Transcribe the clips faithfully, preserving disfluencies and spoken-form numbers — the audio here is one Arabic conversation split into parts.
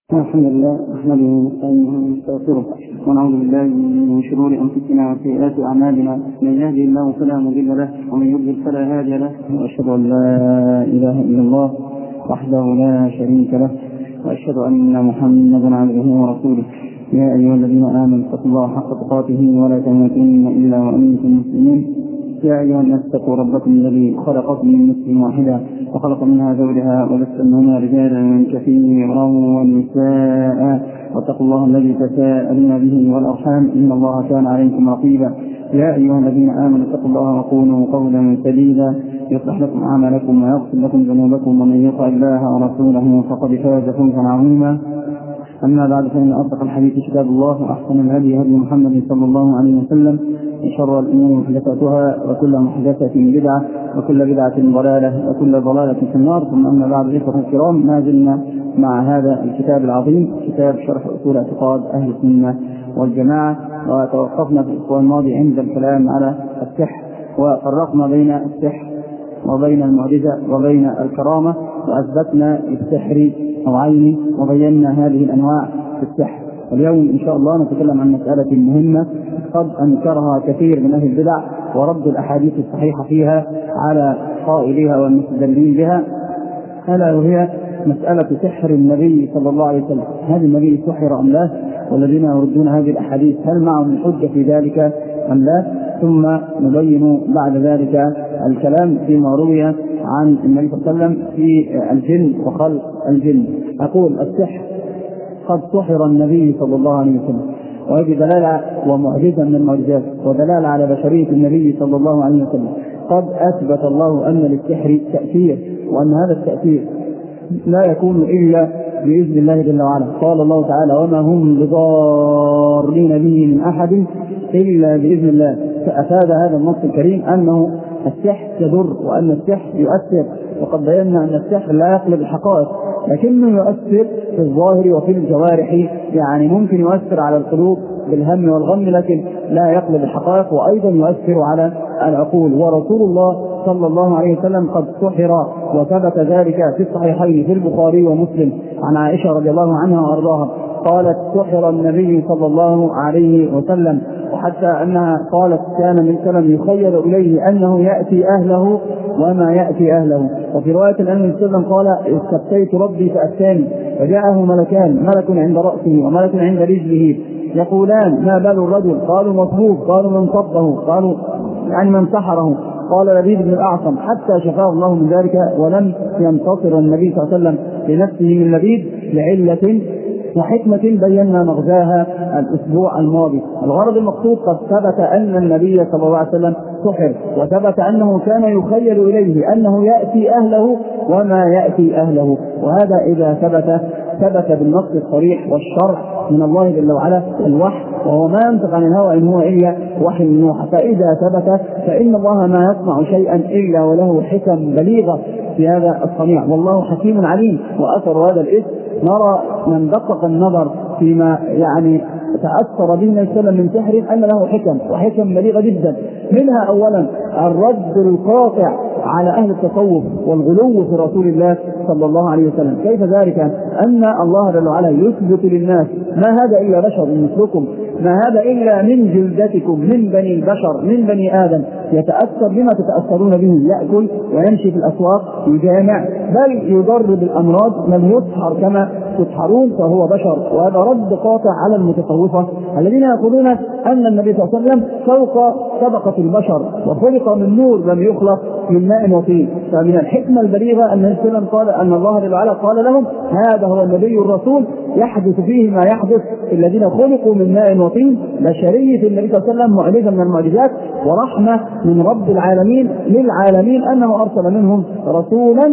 الحمد لله نحمده ونستعينه ونستغفره ونعوذ بالله من شرور انفسنا وسيئات اعمالنا، من يهده الله فلا مضل له ومن يضلل فلا هادي له، واشهد ان لا اله الا الله وحده لا شريك له، واشهد ان محمدا عبده ورسوله. يا ايها الذين امنوا اتقوا الله حق تقاته ولا تموتن الا وانتم مسلمون. يا أيها الناس اتقوا ربكم الذي خلقكم من نفس واحدة وخلق منها زوجها وبث منهما رجالا كثيرا ونساء، واتقوا الله الذي تساءلون به والأرحام إن الله كان عليكم رقيبا. يا أيها الذين آمنوا اتقوا الله وقولوا قولا سديدا يصلح لكم أعمالكم ويغفر لكم ذنوبكم، ومن يطع الله ورسوله فقد فاز فوزا عظيما. أما بعد، فإن أصدق الحديث كتاب الله، وأحسن الهدي هدي محمد صلى الله عليه وسلم، وشر الأمور محدثاتها، وكل محدثة بدعة، وكل بدعة ضلالة، وكل ضلالة في النار. ثم أما بعد، إخوة الكرام، ما زلنا مع هذا الكتاب العظيم، كتاب شرح أصول اعتقاد أهل السنة والجماعة، وتوقفنا في الأسبوع الماضي عند الكلام على السحر، وفرقنا بين السحر وبين المعجزة وبين الكرامة، وأثبتنا السحر نوعين وبينا هذه الأنواع في السحر. واليوم إن شاء الله نتكلم عن مسألة مهمة قد أنكرها كثير من أهل البدع ورد الأحاديث الصحيحة فيها على قائلها والمستدلين بها، ألا وهي مسألة سحر النبي صلى الله عليه وسلم. هذا النبي سحر أم لا؟ والذين يردون هذه الأحاديث هل معهم الحجة في ذلك أم لا؟ ثم نبين بعد ذلك الكلام فيما روي عن النبي صلى الله عليه وسلم في الجن وخلق الجن. أقول السحر قد سحر النبي صلى الله عليه وسلم، وهذه دلالة ومعجزة من المعجزات، ودلالة على بشرية النبي صلى الله عليه وسلم. قد أثبت الله أن للسحر تأثير، وأن هذا التأثير لا يكون إلا بإذن الله جل وعلا. قال الله تعالى: وما هم بضارين به من أحد إلا بإذن الله. فأفاد هذا النص الكريم أنه السحر يضر، وأن السحر يؤثر، وقد بينا أن السحر لا يقلب الحقائق، لكنه يؤثر في الظاهر وفي الجوارح. يعني ممكن يؤثر على القلوب بالهم والغم، لكن لا يقلب الحقائق، وأيضا يؤثر على العقول. ورسول الله صلى الله عليه وسلم قد سحر، وثبت ذلك في الصحيحين في البخاري ومسلم عن عائشة رضي الله عنها وأرضاها قالت: سحر النبي صلى الله عليه وسلم، وحتى أنها قالت: كان من سلم يخيل إليه أنه يأتي أهله وما يأتي أهله. وفي رواية أن النبي صلى الله عليه وسلم قال: استفتيت ربي فأتاني، فجاءه ملكان، ملك عند رأسه وملك عند رجله، يقولان: ما بال الرجل؟ قالوا: مصبوب. قالوا: من صبه؟ قالوا: يعني من سحره؟ قال: لبيد بن الأعصم، حتى شفاه الله من ذلك، ولم ينتصر النبي صلى الله عليه وسلم لنفسه من لبيد لعلة وحكمة بينا مغزاها الأسبوع الماضي. الغرض المقصود: قد ثبت أن النبي صلى الله عليه وسلم سحر، وثبت أنه كان يخيل إليه أنه يأتي أهله وما يأتي أهله. وهذا إذا ثبت ثبت بالنص الصريح والشرع من الله جل وعلا الوحي، وهو ما ينطق عن الهوى إن هو إلا وحي من يوحى. فإذا ثبت فإن الله ما يصنع شيئا إلا وله حكم بليغة في هذا الصنيع، والله حكيم عليم. وأثر هذا الاسم نرى من دقق النظر فيما يعني تأثر به النبي صلى الله عليه وسلم من سحر أن له حكم وحكم بليغة جدا. منها أولا الرد القاطع على أهل التصوف والغلو في رسول الله صلى الله عليه وسلم. كيف ذلك؟ أن الله جل وعلا يثبت للناس: ما هذا إلا بشر مثلكم، ما هذا إلا من جلدتكم، من بني البشر، من بني آدم، يتأثر بما تتأثرون به، يأكل ويمشي في الأسواق يجامع، بل يضر بالأمراض، من يسحر كما تسحرون فهو بشر. وهذا رد قاطع على المتصوفة الذين يقولون أن النبي صلى الله عليه وسلم فوق طبقة البشر، وخلق من نور لم يخلق من ماء وطين. فمن الحكمة البليغة أن النبي قال أن الله جل وعلا قال لهم: هذا هو النبي الرسول يحدث فيه ما يحدث الذين خلقوا من ماء وطين. بشرية النبي صلى الله عليه وسلم معجزة من المعجزات، ورحمة من رب العالمين للعالمين أنه أرسل منهم رسولا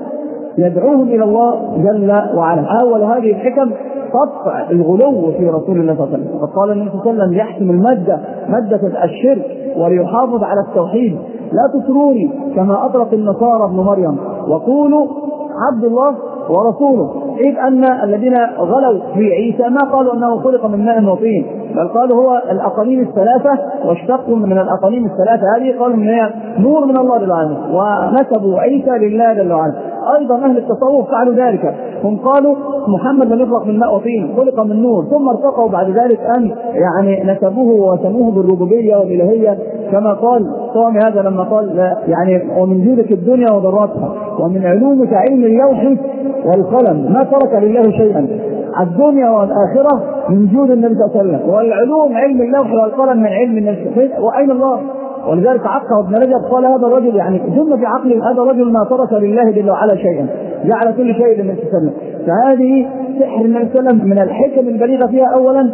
يدعوهم إلى الله جل وعلا. أول هذه الحكم قطع الغلو في رسول الله صلى الله عليه وسلم. فقال النبي صلى الله عليه وسلم يحكم المادة مادة الشرك وليحافظ على التوحيد: لا تسروني كما أطلق النصارى ابن مريم، وقولوا عبد الله ورسوله. إذ أن الذين غلوا في عيسى ما قالوا أنه خلق من ماء وطين، بل قالوا هو الأقانيم الثلاثة، واشتقوا من الأقانيم الثلاثة هذه قالوا أن هي نور من الله جل وعلا، ونسبوا عيسى لله جل وعلا. أيضا أهل التصوف فعلوا ذلك، هم قالوا محمد لم يخلق من ماء وطين، خلق من نور، ثم ارتقوا بعد ذلك أن يعني نسبوه وسموه بالربوبية والإلهية، كما قال طامي هذا لما قال يعني ومن جودك الدنيا وضراتها ومن علومك علم اللوح والقلم ما ترك لله شيئا. الدنيا والآخرة من جود النبي صلى الله عليه وسلم، والعلوم علم اللوح والقلم من علم النبي، وأين الله؟ ولذلك عقه ابن رجب قال هذا الرجل يعني جمله في عقله هذا الرجل ما ترك لله جل وعلا شيئا، جعل كل شيء للنبي صلى الله عليه وسلم. فهذه سحر النبي صلى الله عليه وسلم من الحكم البليغه فيها اولا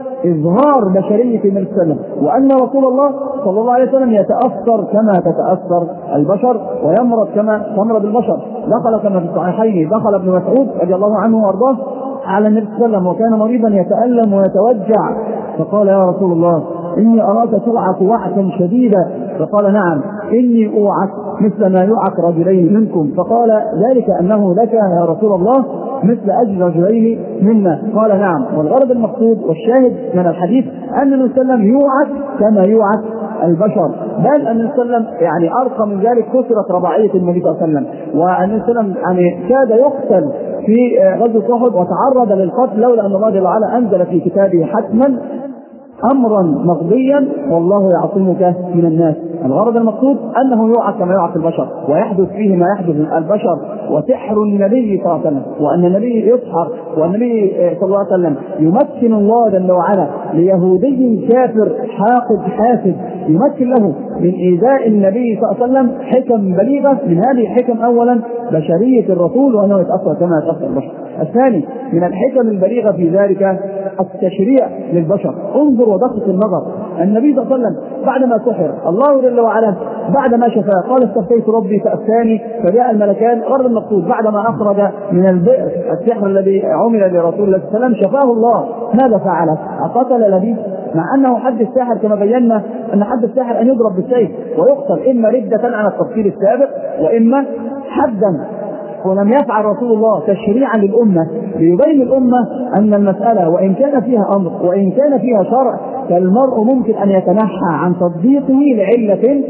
إظهار بشرية النبي صلى الله عليه وسلم، وأن رسول الله صلى الله عليه وسلم يتأثر كما تتأثر البشر ويمرض كما تمرض البشر. دخل كما في الصحيحين دخل ابن مسعود رضي الله عنه وأرضاه على النبي صلى الله عليه وسلم وكان مريضا يتألم ويتوجع، فقال يا رسول الله إني أراك توعك وعكا شديدا، فقال نعم إني أوعك مثل ما يوعك رجلين منكم، فقال ذلك أنه لك يا رسول الله مثل أجل رجلين منا، قال نعم. والغرض المقصود والشاهد من الحديث أن النبي صلى الله عليه وسلم يوعك كما يوعك البشر، بل النبي صلى الله عليه وسلم يعني أرقى من ذلك كسرت رباعية النبي صلى الله عليه وسلم، والنبي صلى الله عليه وسلم يعني كاد يقتل في غزوة أحد وتعرض للقتل لولا أن الله جل وعلا أنزل في كتابه حتما أمرا مقضيا والله يعصمك من الناس. الغرض المقصود أنه يوعك كما يوعك البشر ويحدث فيه ما يحدث من البشر، وسحر النبي صلى الله عليه وسلم، وأن النبي يسحر والنبي صلى الله عليه وسلم يمكن الله جل وعلا ليهودي كافر حاقد حاسد يمكن له من إيذاء النبي صلى الله عليه وسلم حكم بليغة. من هذه الحكم أولا بشرية الرسول وأنه يتأثر كما يتأثر البشر. الثاني من الحكم البليغة في ذلك التشريع للبشر. انظر ودقق النظر، النبي صلى الله عليه وسلم بعدما سحر الله جل وعلا بعدما شفاه قال استفتيت ربي فأفتاني فجاء الملكان. غرض المقصود بعدما أخرج من البئر السحر الذي عمل لرسول الله صلى الله عليه وسلم شفاه الله، ماذا فعل؟ أقتل لبيد؟ مع أنه حد الساحر كما بينا أن حد الساحر أن يضرب بالسيف ويقتل، إما ردة عن التفصيل السابق وإما حدا. ولم يفعل رسول الله تشريعا للأمة ليبين الأمة أن المسألة وإن كان فيها أمر وإن كان فيها شرع فالمرء ممكن أن يتنحى عن تطبيقه لعلة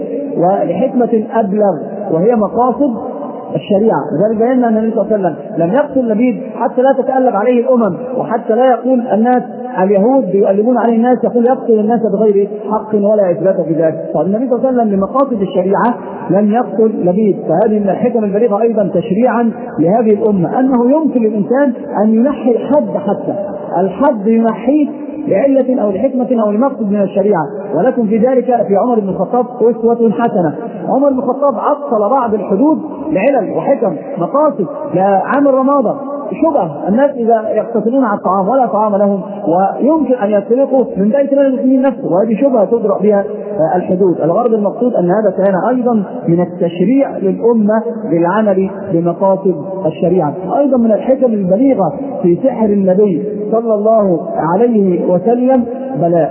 ولحكمة أبلغ وهي مقاصد الشريعة. لذلك بينا أن النبي صلى الله عليه وسلم لم يقتل لبيد حتى لا تتألب عليه الأمم، وحتى لا يقول الناس اليهود يؤلبون عليه الناس يقول يقتل الناس بغير حق ولا إثبات في ذلك. فالنبي صلى الله عليه وسلم لمقاصد الشريعة لم يقتل لبيد. فهذه من الحكم البليغة أيضا تشريعا لهذه الأمة أنه يمكن للإنسان أن ينحي الحد، حتى الحد ينحيه لعلة أو لحكمة أو لمقصد من الشريعة. ولكن في ذلك في عمر بن الخطاب أسوة حسنة. عمر بن الخطاب عطل بعض الحدود لعلل وحكم مقاصد لعام الرمادة شبه الناس إذا يقتصرون على الطعام ولا طعام لهم ويمكن أن يسرقوا من بيت مال المسلمين نفسه، وهذه شبهة تدرأ بها الحدود. الغرض المقصود أن هذا كان أيضا من التشريع للأمة للعمل بمقاصد الشريعة. أيضا من الحكم البليغة في سحر النبي صلى الله عليه وسلم بلاء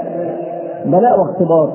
بلاء واختبار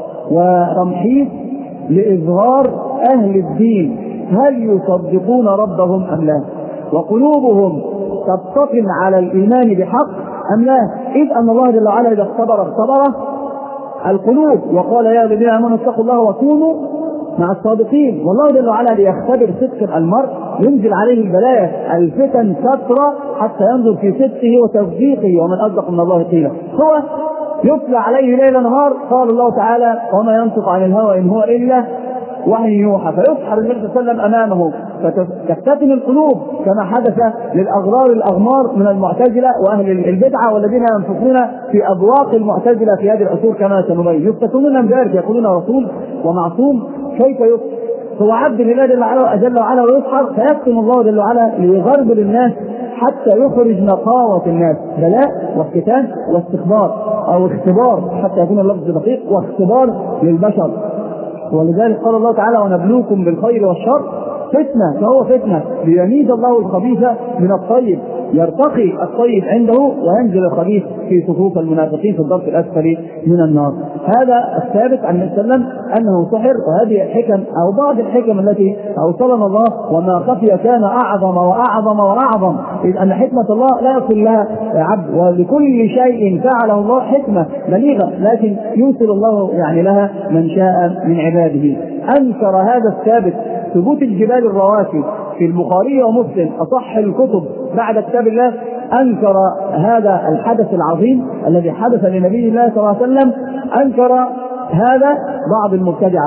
وتمحيص لإظهار أهل الدين هل يصدقون ربهم أم لا، وقلوبهم تبتطم على الإيمان بحق أم لا. إذ أن الله جل وعلا إذا اختبر اختبر القلوب وقال يا الذين آمنوا اتقوا الله وكونوا مع الصادقين. والله جل وعلا ليختبر صدق المرء ينزل عليه البلايا الفتن فترة حتى ينظر في صدقه وتصديقه ومن أصدق من الله قيلا. هو يتلى عليه ليل نهار قال الله تعالى وما ينطق عن الهوى إن هو إلا وحي يوحى، فيسحر النبي صلى الله عليه وسلم أمامه فتفتتن القلوب كما حدث للأغرار الأغمار من المعتزلة وأهل البدعة والذين ينفقون في أبواق المعتزلة في هذه العصور كما سنبين. يفتتون من ذلك يقولون رسول ومعصوم كيف يسحر؟ هو عبد لله جل وعلا ويسحر فيختم الله جل وعلا ليغربل الناس حتى يخرج نقاوة الناس. بلاء وافتتان واستخبار أو اختبار حتى يكون اللفظ دقيق واختبار للبشر. ولذلك قال الله تعالى ونبلوكم بالخير والشر فتنة، فهو فتنة ليميز الله الخبيث من الطيب، يرتقي الطيب عنده وينزل الخبيث في صفوف المنافقين في الدرك الأسفل من النار. هذا الثابت عن النبي صلى الله عليه وسلم أنه سحر. وهذه الحكم أو بعض الحكم التي أوصلنا الله وما خفي كان أعظم وأعظم وأعظم، إذ أن حكمة الله لا يصل لها عبد، ولكل شيء فعله الله حكمة بليغة لكن يوصل الله يعني لها من شاء من عباده. أنكر هذا الثابت ثبوت الجبال الرواسي في البخاري ومسلم أصح الكتب بعد كتاب الله أنكر هذا الحدث العظيم الذي حدث لنبي الله صلى الله عليه وسلم، أنكر هذا بعض المبتدعة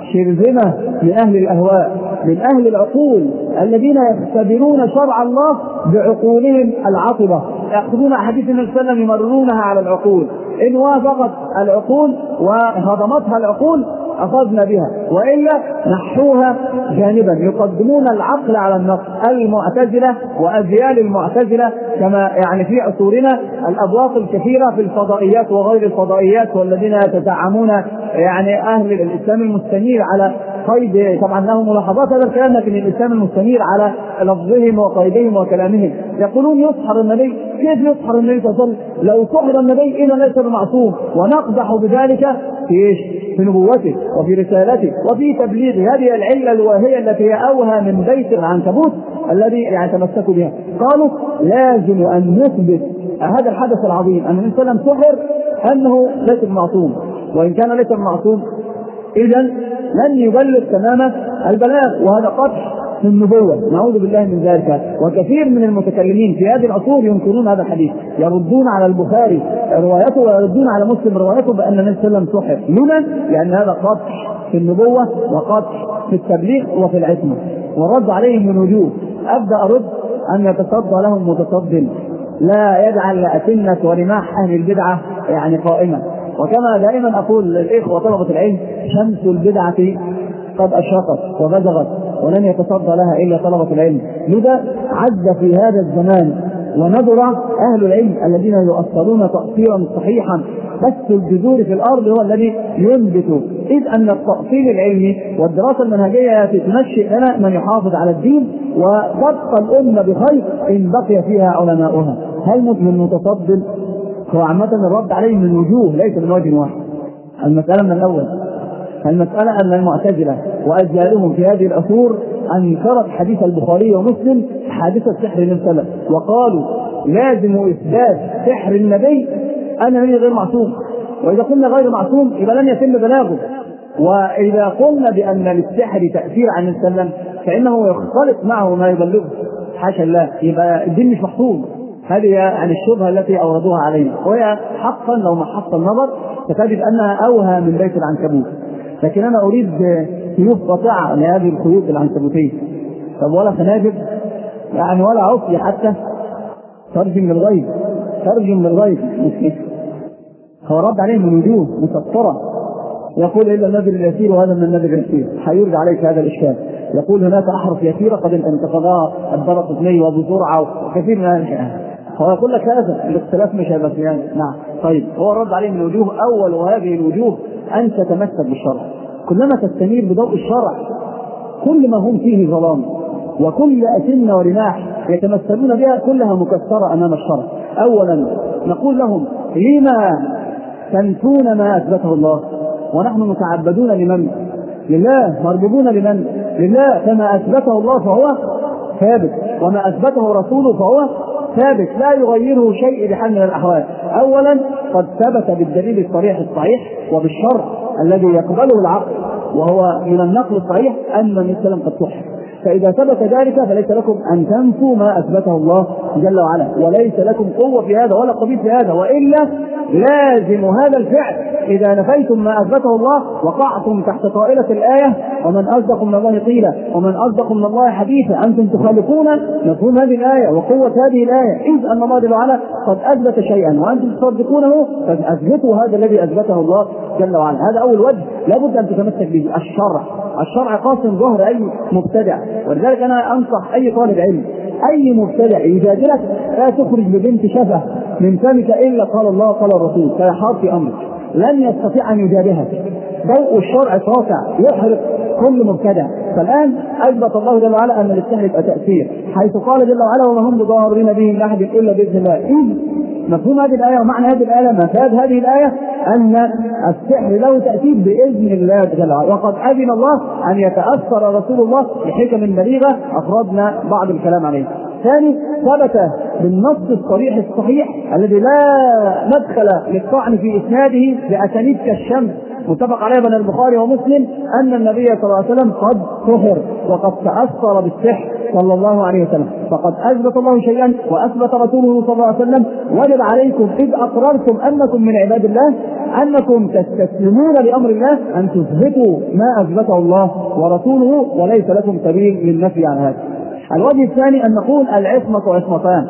شرذمة من أهل الأهواء من أهل العقول الذين يختبرون شرع الله بعقولهم العطبة، يأخذون أحاديث النبي صلى الله عليه وسلم يمررونها على العقول، إن وافقت العقول وهضمتها العقول أخذنا بها، وإلا نحوها جانبا. يقدمون العقل على النقل، المعتزلة وأجيال المعتزلة كما يعني في عصورنا الأبواق الكثيرة في الفضائيات وغير الفضائيات، والذين يتزعمون يعني أهل الإسلام المستنير على قيد، طبعا لهم ملاحظات هذا الكلام، لكن الإسلام المستنير على لفظهم وقيدهم وكلامهم، يقولون يسحر النبي. كيف يسحر النبي صلى الله عليه وسلم؟ لو سحر النبي إذا ليس بمعصوم، ونقدح بذلك في إيش؟ في نبوته وفي رسالته وفي تبليغه. هذه العلة الواهية التي هي أوهى من بيت العنكبوت الذي يعني تمسكوا بها. قالوا لازم أن نثبت هذا الحدث العظيم أن النبي صلى الله عليه وسلم سحر أنه ليس بمعصوم، وإن كان ليس بمعصوم إذن لن يبلغ تمام البلاغ، وهذا قطع في النبوة، نعوذ بالله من ذلك. وكثير من المتكلمين في هذه العصور ينكرون هذا الحديث، يردون على البخاري روايته ويردون على مسلم روايته بأن النبي صلى الله عليه وسلم سحر. لما؟ لأن هذا قطع في النبوة وقطع في التبليغ وفي العصمة، والرد عليهم من وجوه. أبدأ أرد أن يتصدى لهم متصد لا يجعل أتنة ورماح أهل البدعة يعني قائمة. وكما دائما أقول للإخوة طلبة العلم، شمس البدعة قد أشرقت وبزغت ولن يتصدى لها إلا طلبة العلم. لذا عز في هذا الزمان ونظر أهل العلم الذين يؤثرون تأثيرا صحيحا، بس الجذور في الأرض هو الذي ينبت، إذ أن التأصيل العلمي والدراسة المنهجية تنشئ لنا من يحافظ على الدين، وتبقى الأمة بخير إن بقي فيها علماؤها. هل من متصدد؟ هو عامة الرد عليه من وجوه ليس من وجه واحد. المسألة من الأول، المسألة أن المعتزلة وأجيالهم في هذه العصور أنكرت حديث البخاري ومسلم حادثة سحر النبي صلى الله عليه وسلم، وقالوا لازم إثبات سحر النبي أن النبي غير معصوم، وإذا قلنا غير معصوم يبقى لن يتم بلاغه. وإذا قلنا بأن للسحر تأثير عن النبي صلى الله عليه وسلم فإنه يختلط معه ما يبلغه، حاشا الله، يبقى الدين مش محفوظ. هذه يعني الشبهة التي أوردوها علينا، وهي حقا لو محط النظر ستجد أنها أوهى من بيت العنكبوت. لكن أنا أريد سيوف قطعة لهذه الخيوط العنكبوتية. طب ولا خناجر يعني ولا عصي حتى ترجم من الغيب، ترجم من الغيب. هو رد عليه من وجوه مسطرة، يقول إلا النذر اليسير وهذا من النذر اليسير. حيرد عليك هذا الإشكال. يقول هناك أحرف يسيرة قد انتقضها الدرقطني وأبو زرعة وكثير من هذا. هو يقول لك هذا الاختلاف مش هيبقى فيه. نعم طيب، هو الرد عليه من وجوه. أول وهذه الوجوه أن تتمسك بالشرع، كلما تستنير بضوء الشرع كل ما هم فيه ظلام، وكل أسنة ورماح يتمثلون بها كلها مكسرة أمام الشرع. أولا نقول لهم لما تنفون ما أثبته الله، ونحن متعبدون لمن؟ لله، مربوبون لمن؟ لله. كما أثبته الله فهو ثابت، وما أثبته رسوله فهو ثابت لا يغيره شيء بحال من الأحوال. أولا قد ثبت بالدليل الصريح الصحيح وبالشرع الذي يقبله العقل وهو من النقل الصحيح أن النبي صلى الله عليه وسلم قد سحر. فإذا ثبت ذلك فليس لكم أن تنفوا ما أثبته الله جل وعلا، وليس لكم قوة في هذا ولا قبيل في هذا، وإلا لازم هذا الفعل إذا نفيتم ما أثبته الله وقعتم تحت طائلة الآية ومن أصدق من الله قيلا ومن أصدق من الله حديثا. أنتم تخالفون مفهوم هذه الآية وقوة هذه الآية، إذ أن الله جل وعلا قد أثبت شيئا وأنتم تصدقونه فأثبتوا هذا الذي أثبته الله جل وعلا. هذا أول وجه لابد أن تتمسك به، الشرع. الشرع قاسم ظهر أي مبتدع، ولذلك أنا أنصح أي طالب علم أي مبتدع يجادلك لا تخرج ببنت شفه من فمك إلا قال الله قال الرسول، فيحار في أمرك، لن يستطيع أن يجادلك. ضوء الشرع ساطع يحرق كل مبتدع. فالآن أثبت الله جل وعلا أن للسحر يبقى تأثير، حيث قال جل وعلا وما هم بضارين به من أحد إلا بإذن الله. إذ مفهوم هذه الآية ومعنى هذه الآية، مفاد هذه الآية أن السحر له تأثير بإذن الله جل وعلا، وقد أذن الله أن يتأثر رسول الله بحكم بليغة أفردنا بعض الكلام عليه. ثاني ثبت بالنص الصريح الصحيح الذي لا مدخل للطعن في إسناده بأسانيد كالشمس متفق عليه بين البخاري ومسلم أن النبي صلى الله عليه وسلم قد سحر وقد تأثر بالسحر صلى الله عليه وسلم. فقد أثبت الله شيئا وأثبت رسوله صلى الله عليه وسلم. وجب عليكم إذ أقررتم أنكم من عباد الله أنكم تستسلمون لأمر الله أن تثبتوا ما أثبته الله ورسوله، وليس لكم سبيل للنفي عن هذا. الوجه الثاني أن نقول العصمة عصمتان: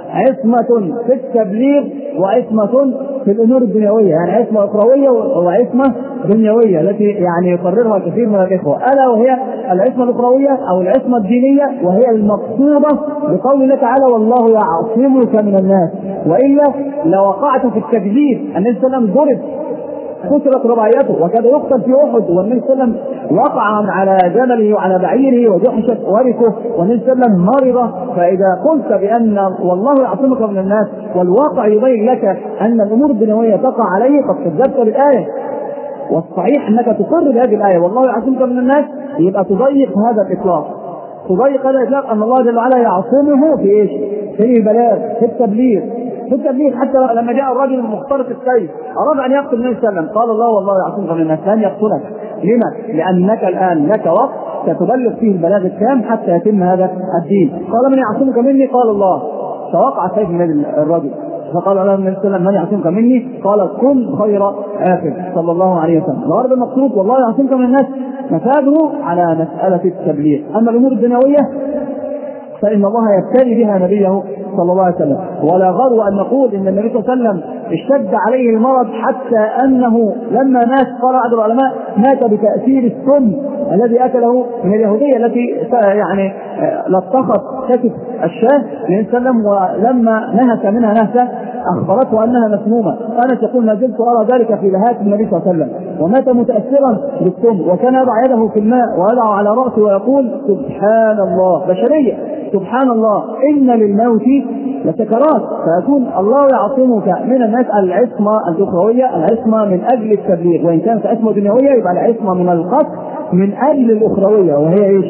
عصمة في التبليغ وعصمة في الأمور الدنيوية، يعني عصمة أخروية وعصمة دنيوية التي يعني يقررها كثير من الإخوة، ألا وهي العصمة الأخروية أو العصمة الدينية، وهي المقصودة بقول الله تعالى: والله يعصمك من الناس. وإلا لوقعت في التكذيب. النبي صلى الله عليه وسلم ضرب كسرت رباعيته وكاد يقتل في أحد، والنبي صلى الله عليه وسلم وقع على جمله وعلى بعيره وجحشت وركه، والنبي صلى الله عليه وسلم مرض. فإذا قلت بأن والله يعصمك من الناس والواقع يبين لك أن الأمور الدنيوية تقع عليه، قد كذبت بالآية. والصحيح أنك تقر بهذه الآية والله يعصمك من الناس، يبقى تضيق هذا الإطلاق، تضيق هذا الإطلاق أن الله جل وعلا يعصمه في إيش؟ في البلاغ، في التبليغ، في التبليغ. حتى لما جاء الرجل المخترق السيف أراد أن يقتل النبي صلى الله عليه وسلم، قال الله والله يعصمك من الناس، لن يقتلك. لما؟ لأنك الآن لك وقت ستبلغ فيه البلاغ التام حتى يتم هذا الدين. قال: من يعصمك مني؟ قال الله. فوقع سيف من الرجل، فقال له النبي صلى الله عليه وسلم: من يعصمك مني؟ قال: كن خير آخر صلى الله عليه وسلم. الغرض المقصود والله يعصمك من الناس مفاده على مسألة التبليغ. أما الأمور الدنيوية فإن الله يبتلي بها نبيه صلى الله عليه وسلم. ولا غرو أن نقول إن النبي صلى الله عليه وسلم اشتد عليه المرض حتى أنه لما مات قال أحد العلماء: مات بتأثير السم الذي أكله من اليهودية التي يعني لطخت كتف الشاه النبي صلى الله عليه وسلم، ولما نهك منها نهكة أخبرته أنها مسمومة. أنا تقول: ما زلت أرى ذلك في لهات النبي صلى الله عليه وسلم، ومات متأثرا بالسم، وكان يضع يده في الماء ويضع على رأسه ويقول: سبحان الله. بشرية، سبحان الله، إن للموت لسكرات. فيكون الله يعصمك من الناس العصمة الأخروية، العصمة من أجل التبليغ، وإن كانت عصمة دنيوية يبقى العصمة من القتل من أجل الأخروية، وهي إيش؟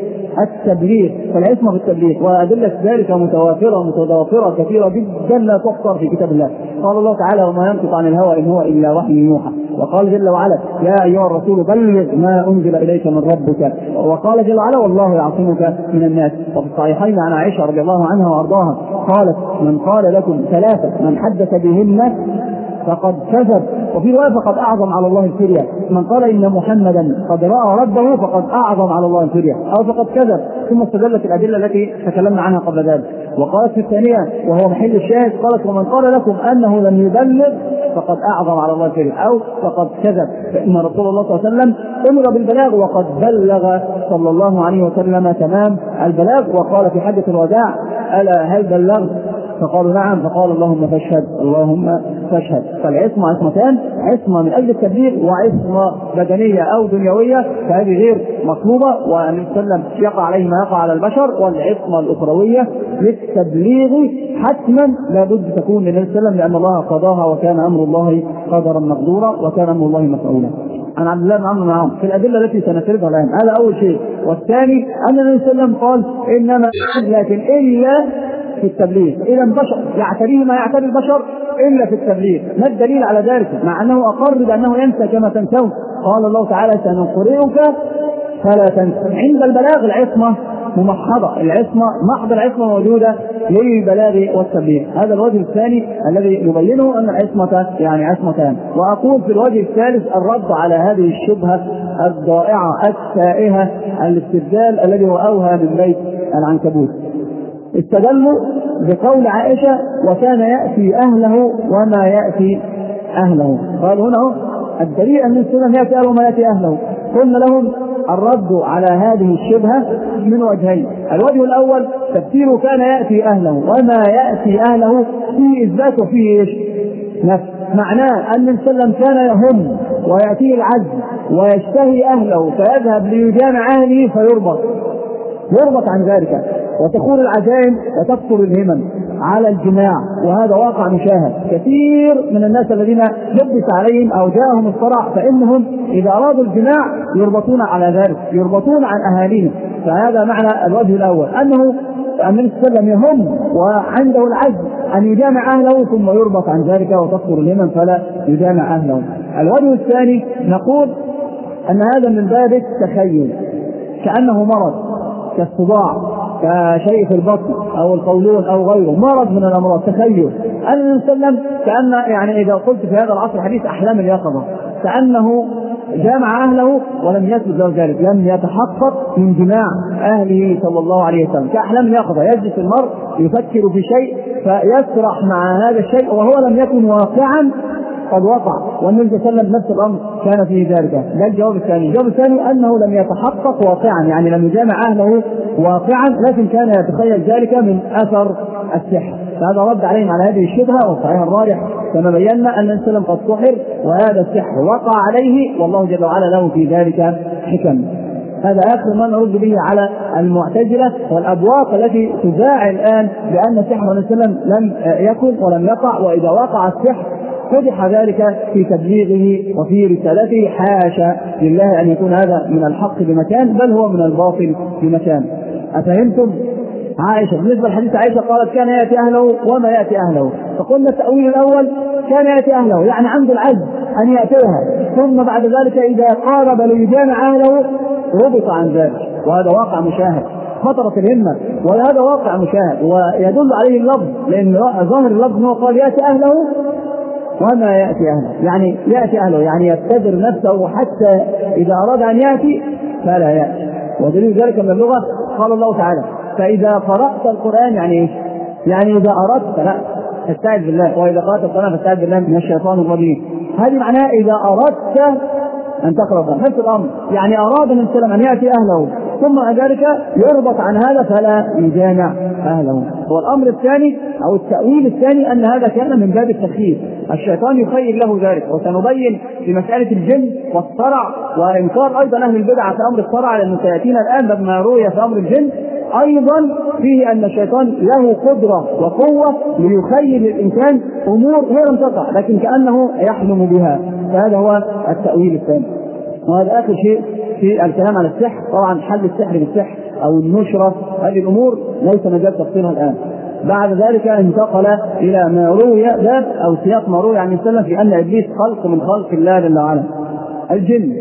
التبليغ. فالعصمة بالتبليغ، وأدلة ذلك متوافرة متضافرة كثيرة جدا لا تحصر في كتاب الله. قال الله تعالى: وما ينطق عن الهوى إن هو إلا وحي يوحى. وقال جل وعلا: يا أيها الرسول بلغ ما أنزل إليك من ربك. وقال جل وعلا: والله يعصمك من الناس. وفي الصحيحين عن عائشة رضي الله عنها وأرضاها قالت: من قال لكم ثلاثة من حدث بهن فقد كذب. وفي رواية: فقد أعظم على الله الفرية. من قال إن محمدا قد رأى ربه فقد أعظم على الله الفرية، أو فقد كذب. ثم استدلت الأدلة التي تكلمنا عنها قبل ذلك. وقالت في الثانية وهو محل الشاهد، قالت: ومن قال لكم أنه لم يبلغ فقد أعظم على الله الفرية، أو فقد كذب. فإن رسول الله صلى الله عليه وسلم أمر بالبلاغ وقد بلغ صلى الله عليه وسلم تمام البلاغ. وقال في حجة الوداع: ألا هل بلغت؟ فقالوا: نعم. فقال: اللهم فاشهد، اللهم فاشهد. فالعصمة عصمتان: عصمة من أجل التبليغ، وعصمة بدنية أو دنيوية، فهذه غير مطلوبة، وأن يسلم يقع عليه ما يقع على البشر. والعصمة الأخروية للتبليغ حتما لا بد تكون للنبي صلى الله عليه وسلم، لأن الله قضاها، وكان أمر الله قدرا مقدورا، وكان أمر الله مسؤولا. عن عبد الله بن عمرو بن عاص في الأدلة التي سنسردها الآن. هذا أول شيء. والثاني أن النبي صلى الله عليه وسلم قال: إنما لكن إلا في التبليغ. إذا البشر يعتريه ما يعتري البشر إلا في التبليغ. ما الدليل على ذلك؟ مع أنه أقر بأنه ينسى كما تنسون. قال الله تعالى: سنقرئك فلا تنسى. عند البلاغ العصمة ممحضة، العصمة محض العصمة موجودة للبلاغ والتبليغ. هذا الوجه الثاني الذي يبينه أن العصمة يعني عصمتان. وأقول في الوجه الثالث الرد على هذه الشبهة الضائعة التائهة، الاستدلال الذي هو أوهى من بيت العنكبوت. استدلوا بقول عائشة: وكان يأتي أهله وما يأتي أهله. قالوا هنا الدليل أن السنة يأتي أهله وما يأتي أهله. قلنا لهم الرد على هذه الشبهة من وجهين. الوجه الأول: تفسيره كان يأتي أهله وما يأتي أهله فيه إثبات وفيه إيش؟ نفس. معناه أن السلم كان يهم ويأتيه العجز ويشتهي أهله فيذهب ليجامع أهله فيربط يربط عن ذلك، وتكون العزائم وتكثر الهمم على الجماع. وهذا واقع مشاهد. كثير من الناس الذين لبس عليهم أو جاءهم الصرع فإنهم إذا أرادوا الجماع يربطون على ذلك، يربطون عن أهاليهم. فهذا معنى الوجه الأول، أنه النبي صلى الله عليه وسلم يهم وعنده العجز أن يجامع أهله ثم يربط عن ذلك وتكثر الهمم فلا يجامع أهله. الوجه الثاني نقول أن هذا من باب التخيل، كأنه مرض كالصداع كشيء في البطن أو القولون أو غيره، مرض من الأمراض، تخيل أن النبي صلى الله عليه وسلم كأن يعني إذا قلت في هذا العصر الحديث أحلام اليقظة، كأنه جامع أهله ولم يثبت له ذلك، لم يتحقق من جماع أهله صلى الله عليه وسلم، كأحلام اليقظة. يجلس المرء يفكر في شيء فيسرح مع هذا الشيء وهو لم يكن واقعا قد وقع، والنبي صلى الله عليه وسلم نفس الأمر كان في ذلك. ده الجواب الثاني. الجواب الثاني أنه لم يتحقق واقعا، يعني لم يجامع أهله واقعا، لكن كان يتخيل ذلك من أثر السحر. فهذا رد عليهم على هذه الشبهة، والصحيح الراجح كما بينا أن النبي صلى الله عليه وسلم قد سحر وهذا السحر وقع عليه، والله جل وعلا له في ذلك حكم. هذا آخر ما نرد به على المعتزلة والأبواق التي تذاع الآن بأن سحر النبي صلى الله عليه وسلم لم يكن ولم يقع، وإذا وقع السحر فضح ذلك في تبليغه وفي رسالته. حاشا لله أن يكون هذا من الحق بمكان، بل هو من الباطل بمكان. أفهمتم؟ عائشة بالنسبة لحديث عائشة قالت كان يأتي أهله وما يأتي أهله، فقلنا التأويل الأول كان يأتي أهله يعني عنده العجز أن يأتيها، ثم بعد ذلك إذا قارب ليجامع أهله ربط عن ذلك، وهذا واقع مشاهد، خطرت الهمة، وهذا واقع مشاهد ويدل عليه اللفظ، لأن ظاهر اللفظ أنه قال يأتي أهله وما يأتي أهله، يعني يأتي أهله يعني يبتدر نفسه حتى إذا أراد أن يأتي فلا يأتي. ودليل ذلك من اللغة قال الله تعالى فإذا قرأت القرآن يعني إيش؟ يعني إذا أردت لا فاستعذ بالله، وإذا قرأت القرآن فاستعذ بالله من الشيطان الرجيم. هذه معناها إذا أردت أن تقرأ، نفس الأمر، يعني أراد من سلم أن يأتي أهله ثم ذلك يربط عن هذا فلا يجامع أهله. والأمر الثاني أو التأويل الثاني أن هذا كان من باب التخيير، الشيطان يخيل له ذلك، وسنبين في مسألة الجن والصرع وإنكار أيضا أهل البدع في أمر الصرع، لأنه سيأتينا الآن لما روي في أمر الجن أيضا فيه أن الشيطان له قدرة وقوة ليخيل الإنسان أمور هي لم تقع لكن كأنه يحلم بها. فهذا هو التأويل الثاني. وهذا آخر شيء في الكلام عن السحر. طبعا حل السحر بالسحر أو النشرة هذه الأمور ليس مجال تفصيلها الآن. بعد ذلك انتقل إلى ما روي باب أو سياق ما روي عن السلف في أن إبليس خلق من خلق الله جل وعلا. الجن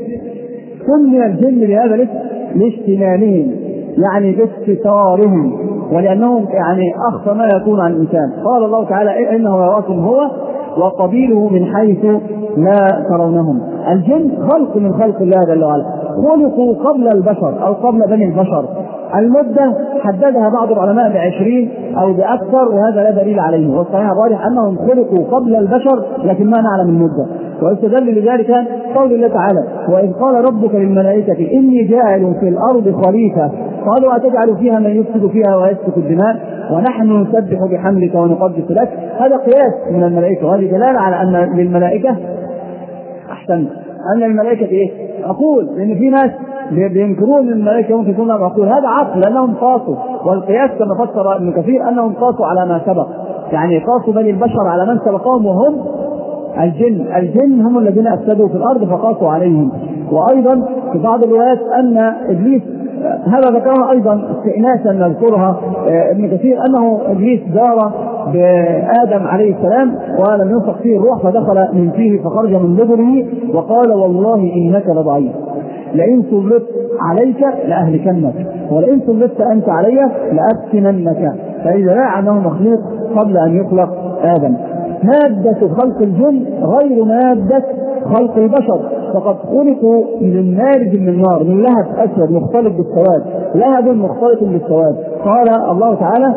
سمي الجن بهذا الاسم لاجتنانهم، يعني باستتارهم، ولأنهم يعني أخفى ما يكون عن الإنسان. قال الله تعالى إنه يراكم هو وقبيله من حيث لا ترونهم. الجن خلق من خلق الله جل وعلا، خلقوا قبل البشر أو قبل بني البشر. المدة حددها بعض العلماء بعشرين أو بأكثر، وهذا لا دليل عليه، والصحيح الراجح أنهم خلقوا قبل البشر لكن ما نعلم المدة. ويستدل لذلك قول الله تعالى وإذ قال ربك للملائكة إني جاعل في الأرض خليفة قالوا أتجعل فيها من يفسد فيها ويسفك الدماء ونحن نسبح بحمدك ونقدس لك. هذا قياس من الملائكة، وهذه دلالة على أن للملائكة أحسن أن الملائكة إيه؟ أقول، لأن في ناس بينكرون الملائكة ممكن يكون لهم عقول، هذا عقل لأنهم قاسوا، والقياس كما فسر ابن كثير أنهم قاسوا على ما سبق، يعني قاسوا بني البشر على من سبقهم وهم الجن. الجن هم الذين أفسدوا في الأرض فقاسوا عليهم. وأيضا في بعض الروايات أن إبليس، هذا ذكرها أيضا استئناسا نذكرها ابن كثير، أنه إبليس دار بآدم عليه السلام ولم ينفخ فيه الروح فدخل من فيه فخرج من دبره وقال والله إنك لضعيف لئن سلطت عليك لأهلكنك ولئن سلطت أنت علي لأفتننك. فإذا لا أنه مخلوق قبل أن يخلق آدم. مادة خلق الجن غير مادة خلق البشر، فقد خلقوا من مارج من نار، من لهب أسود مختلط بالسواد، لهب مختلط بالسواد. قال الله تعالى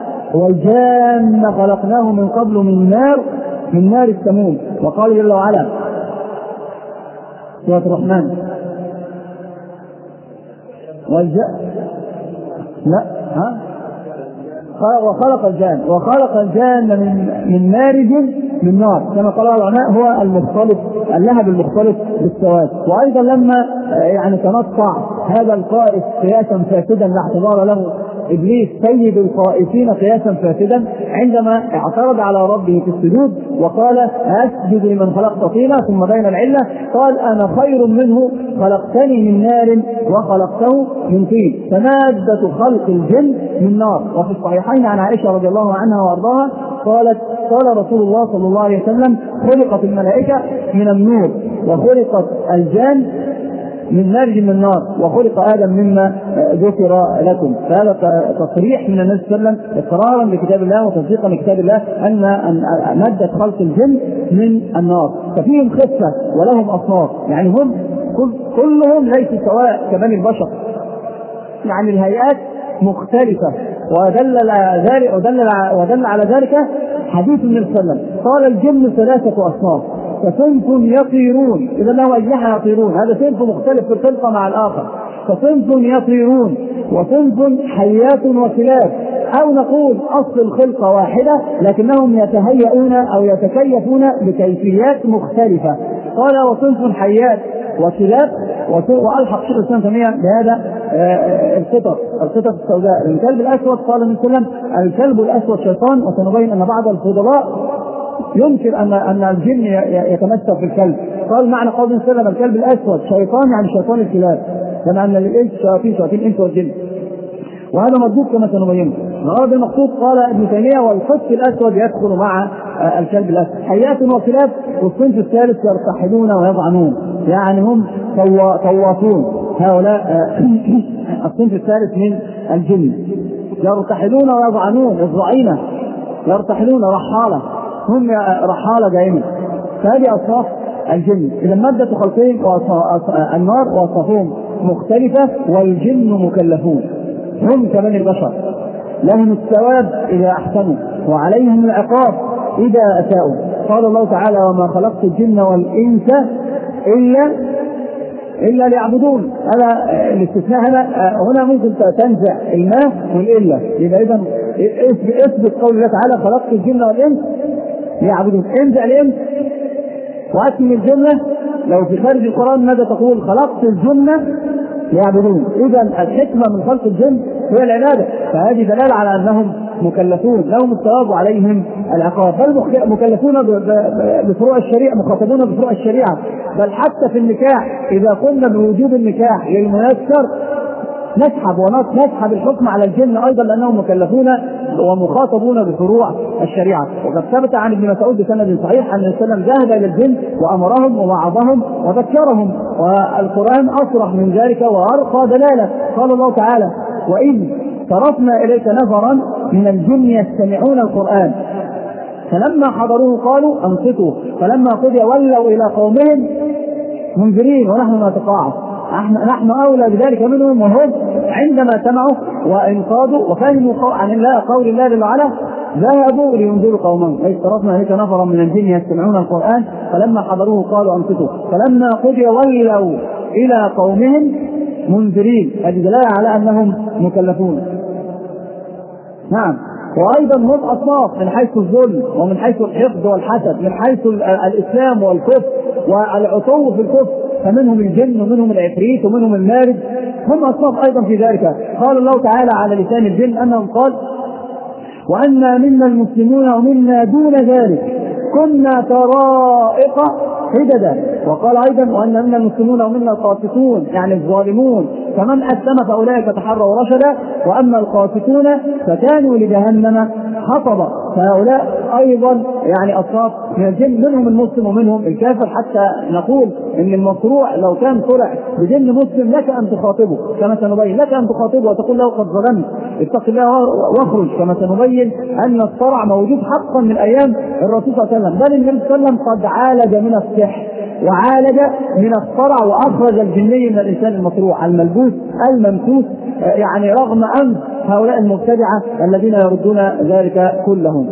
والجان خلقناه من قبل من نار من نار السموم. وقال جل وعلا سورة الرحمن والجان لا ها وخلق الجان وخلق الجان من من مارج من نار، كما قال العلماء هو المختلط اللهب المختلط بالسواد. وايضا لما يعني تنطع هذا القائس قياسا فاسدا لا اعتبار له ابليس سيد القائسين قياسا فاسدا عندما اعترض على ربه في السجود وقال اسجد لمن خلقت طينا، ثم بين العله قال انا خير منه خلقتني من نار وخلقته من طين. فماده خلق الجن من نار. وفي الصحيحين عن عائشه رضي الله عنها وارضاها قالت قال رسول الله صلى الله عليه وسلم خلقت الملائكه من النور وخلقت الجان من مارج من النار وخلق آدم مما ذكر لكم. فهذا تصريح من النبي صلى الله عليه وسلم إقرارا بكتاب الله وتصديقا لكتاب الله أن مادة خلق الجن من النار. ففيهم خفة ولهم أصناف، يعني هم كلهم ليسوا سواء كبني البشر، يعني الهيئات مختلفة. ودل ذلك ودل ودل على ذلك حديث النبي صلى الله عليه وسلم قال الجن ثلاثة أصناف، فصنف يطيرون، إذا له أجنحة يطيرون، هذا صنف مختلف في الخلقة مع الآخر، فصنف يطيرون وصنف حيات وكلاب، أو نقول أصل الخلقة واحدة لكنهم يتهيئون أو يتكيفون بكيفيات مختلفة. قال وصنف حيات وكلاب، وألحق شيخ الإسلام تيمية بهذا القطط القطط السوداء. الكلب الأسود قال النبي صلى الله عليه وسلم الكلب الأسود شيطان، وسنبين أن بعض الفضلاء يمكن أن أن الجن يتمثل في الكلب. قال معنى قول النبي صلى الله عليه وسلم الكلب الأسود شيطان يعني شيطان الكلاب، كما أن الإنس شياطين شياطين الإنس والجن، وهذا مردود كما سنبينه. الغرض المقصود قال ابن تيمية والقط الأسود يدخل مع الكلب الأسود. حيات وكلاب، والصنف الثالث يرتحلون ويضعنون، يعني هم طوافون. هؤلاء الصنف الثالث من الجن يرتحلون ويضعنون، الضعينة يرتحلون رحالة، هم رحالة دائما. فهذه أصناف الجن. إذا مادة خلقهم النار وأصنافهم مختلفة، والجن مكلفون هم كبني البشر، لهم الثواب إذا أحسنوا وعليهم العقاب إذا أساءوا. قال الله تعالى وما خلقت الجن والإنس إلا إلا ليعبدون. هذا الاستثناء هنا هنا ممكن تنزع الماء والإلا، يبقى إذا اثبت قول الله تعالى خلقت الجن والإنس ليعبدون، انزع الإنس وأكمل الجملة. لو في خارج القرآن ماذا تقول؟ خلقت الجن ليعبدون. إذا الحكمة من خلق الجن هي العبادة، فهذه دلالة على أنهم مكلفون، لهم الثواب وعليهم العقاب، بل مكلفون بفروع الشريعة، مخاطبون بفروع الشريعة. بل حتى في النكاح إذا قلنا بوجوب النكاح للميسر نسحب ونسحب الحكم على الجن أيضا، لأنهم مكلفون ومخاطبون بفروع الشريعة. وقد ثبت عن ابن مسعود بسند صحيح أن النبي صلى الله عليه وسلم ذهب إلى الجن وأمرهم ووعظهم وذكرهم، والقرآن أصرح من ذلك وأرقى دلالة. قال الله تعالى وإذ صرفنا إليك نفرا من الجن يستمعون القرآن فلما حضروه قالوا أنصتوا فلما قضي ولوا إلى قومهم منذرين ونحن نتقاعد. نحن أولى بذلك منهم، وهم عندما سمعوا وانقادوا وفهموا عن الله قول الله جل وعلا ذهبوا لينذروا قومهم. إذ صرفنا إليك نفرا من الجن يستمعون القرآن فلما حضروه قالوا أنصتوا فلما قضي ولوا إلى قومهم منذرين. هذه دلالة على أنهم مكلفون. نعم. وأيضا هم أصناف من حيث الظلم ومن حيث الحقد والحسد، من حيث الإسلام والكفر والعتو في الكفر، فمنهم الجن ومنهم العفريت ومنهم المارد، هم أصناف أيضا في ذلك. قال الله تعالى على لسان الجن أنهم قال وأنا منا المسلمون ومنا دون ذلك كنا طرائق حددا. وقال أيضا وأن منا المسلمون ومنا القاسطون يعني الظالمون، فمن أسلم فأولئك تحروا رشدا وأما القاسطون فكانوا لجهنم حطبا. فهؤلاء أيضا يعني أصناف من الجن، منهم المسلم ومنهم الكافر، حتى نقول إن المصروع لو كان طلع بجن مسلم لك أن تخاطبه كما سنبين، لك أن تخاطبه وتقول له قد ظلمت اتق الله واخرج، كما سنبين أن الصرع موجود حقا من أيام الرسول صلى الله عليه وسلم، بل النبي صلى الله عليه وسلم قد عالج من السحر وعالج من الصرع وأخرج الجني من الإنسان المصروع الملبوس الممسوس، يعني رغم أن هؤلاء المبتدعة الذين يردون ذلك كلهم.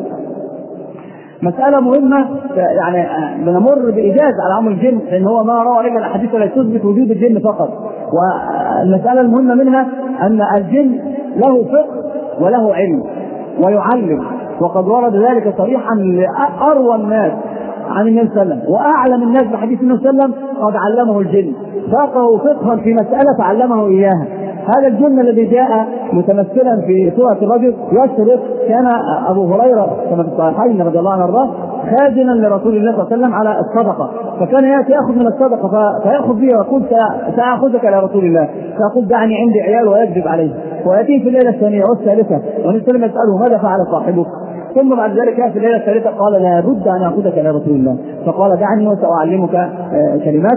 مسألة مهمة، يعني بنمر بإيجاز على أمر الجن، لأن هو ما روى إلا الأحاديث لا تثبت وجود الجن فقط. والمسألة المهمة منها أن الجن له فقه وله علم ويعلم، وقد ورد ذلك صريحا لأروى الناس عن النبي صلى الله عليه وسلم وأعلم الناس بحديث النبي صلى الله عليه وسلم قد علمه الجن، فقهوا فقها في مسألة فعلمه إياها. هذا الجن الذي جاء متمثلا في صورة الرجل يسرق، كان أبو هريرة كما في الصحيحين رضي الله عنه وارضاه خازنا لرسول الله صلى الله عليه وسلم على الصدقة، فكان يأتي يأخذ من الصدقة فيأخذ بها ويقول سأخذك إلى رسول الله، فيقول دعني عندي عيال ويكذب عليه، ويأتيه في الليلة الثانية والثالثة والنبي صلى الله عليه وسلم يسأله ماذا فعل صاحبك؟ ثم بعد ذلك في الليلة الثالثة قال لا بد أن أخذك إلى رسول الله، فقال دعني وسأعلمك كلمات.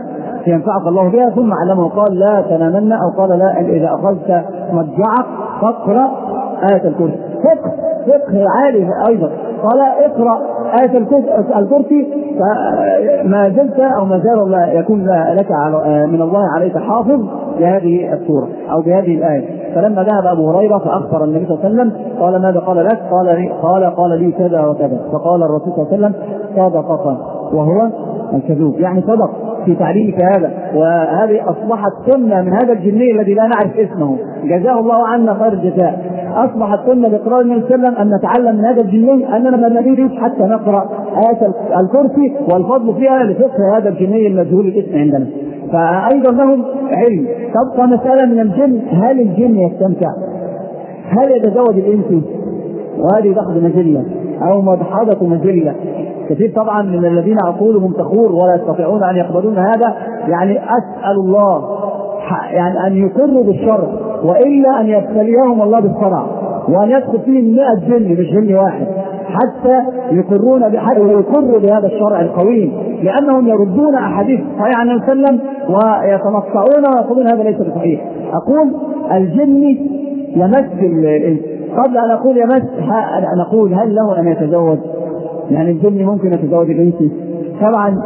ينفعك الله بها، ثم علمه قال لا تنامن، أو قال لا إذا أخذت مضجعك فاقرأ آية الكرسي. فقه فقه عالي أيضا، قال اقرأ آية الكرسي فما زلت أو ما زال يكون لك من الله عليك حافظ لهذه السورة أو بهذه الآية. فلما ذهب أبو هريرة فأخبر النبي صلى الله عليه وسلم قال ماذا قال لك؟ قال لي قال قال لي كذا وكذا. فقال الرسول صلى الله عليه وسلم صدقك وهو الكذوب، يعني صدق في تعليمك هذا. وهذه أصبحت سنة من هذا الجني الذي لا نعرف اسمه، جزاه الله عنا خير الجزاء. أصبحت سنة بإقرار النبي صلى الله عليه وسلم أن نتعلم من هذا الجني أننا ما نريد حتى نقرأ آية الكرسي، والفضل فيها لفقه هذا الجني المجهول الاسم عندنا. فأيضا لهم علم. تبقى مسألة من الجن، هل الجن يستمتع؟ هل يتزوج الإنس؟ وهذه دخل مجلة أو مدحضة مجلة. كثير طبعا من الذين عقولهم تخور ولا يستطيعون أن يقبلون هذا. يعني أسأل الله يعني أن يقروا بالشر، وإلا أن يبتليهم الله بالصرع، وأن يدخل فيهم مئة جن مش جن واحد حتى يقرون ويقروا بهذا الشرع القويم، لأنهم يردون أحاديث صحيحة عن النبي صلى الله عليه وسلم ويتنصعون ويقولون هذا ليس بصحيح. أقول الجن يمس الإنس. قبل أن أقول يمس أن أقول هل له أن يتزوج؟ يعني الجن ممكن يتزوج الإنس؟ طبعا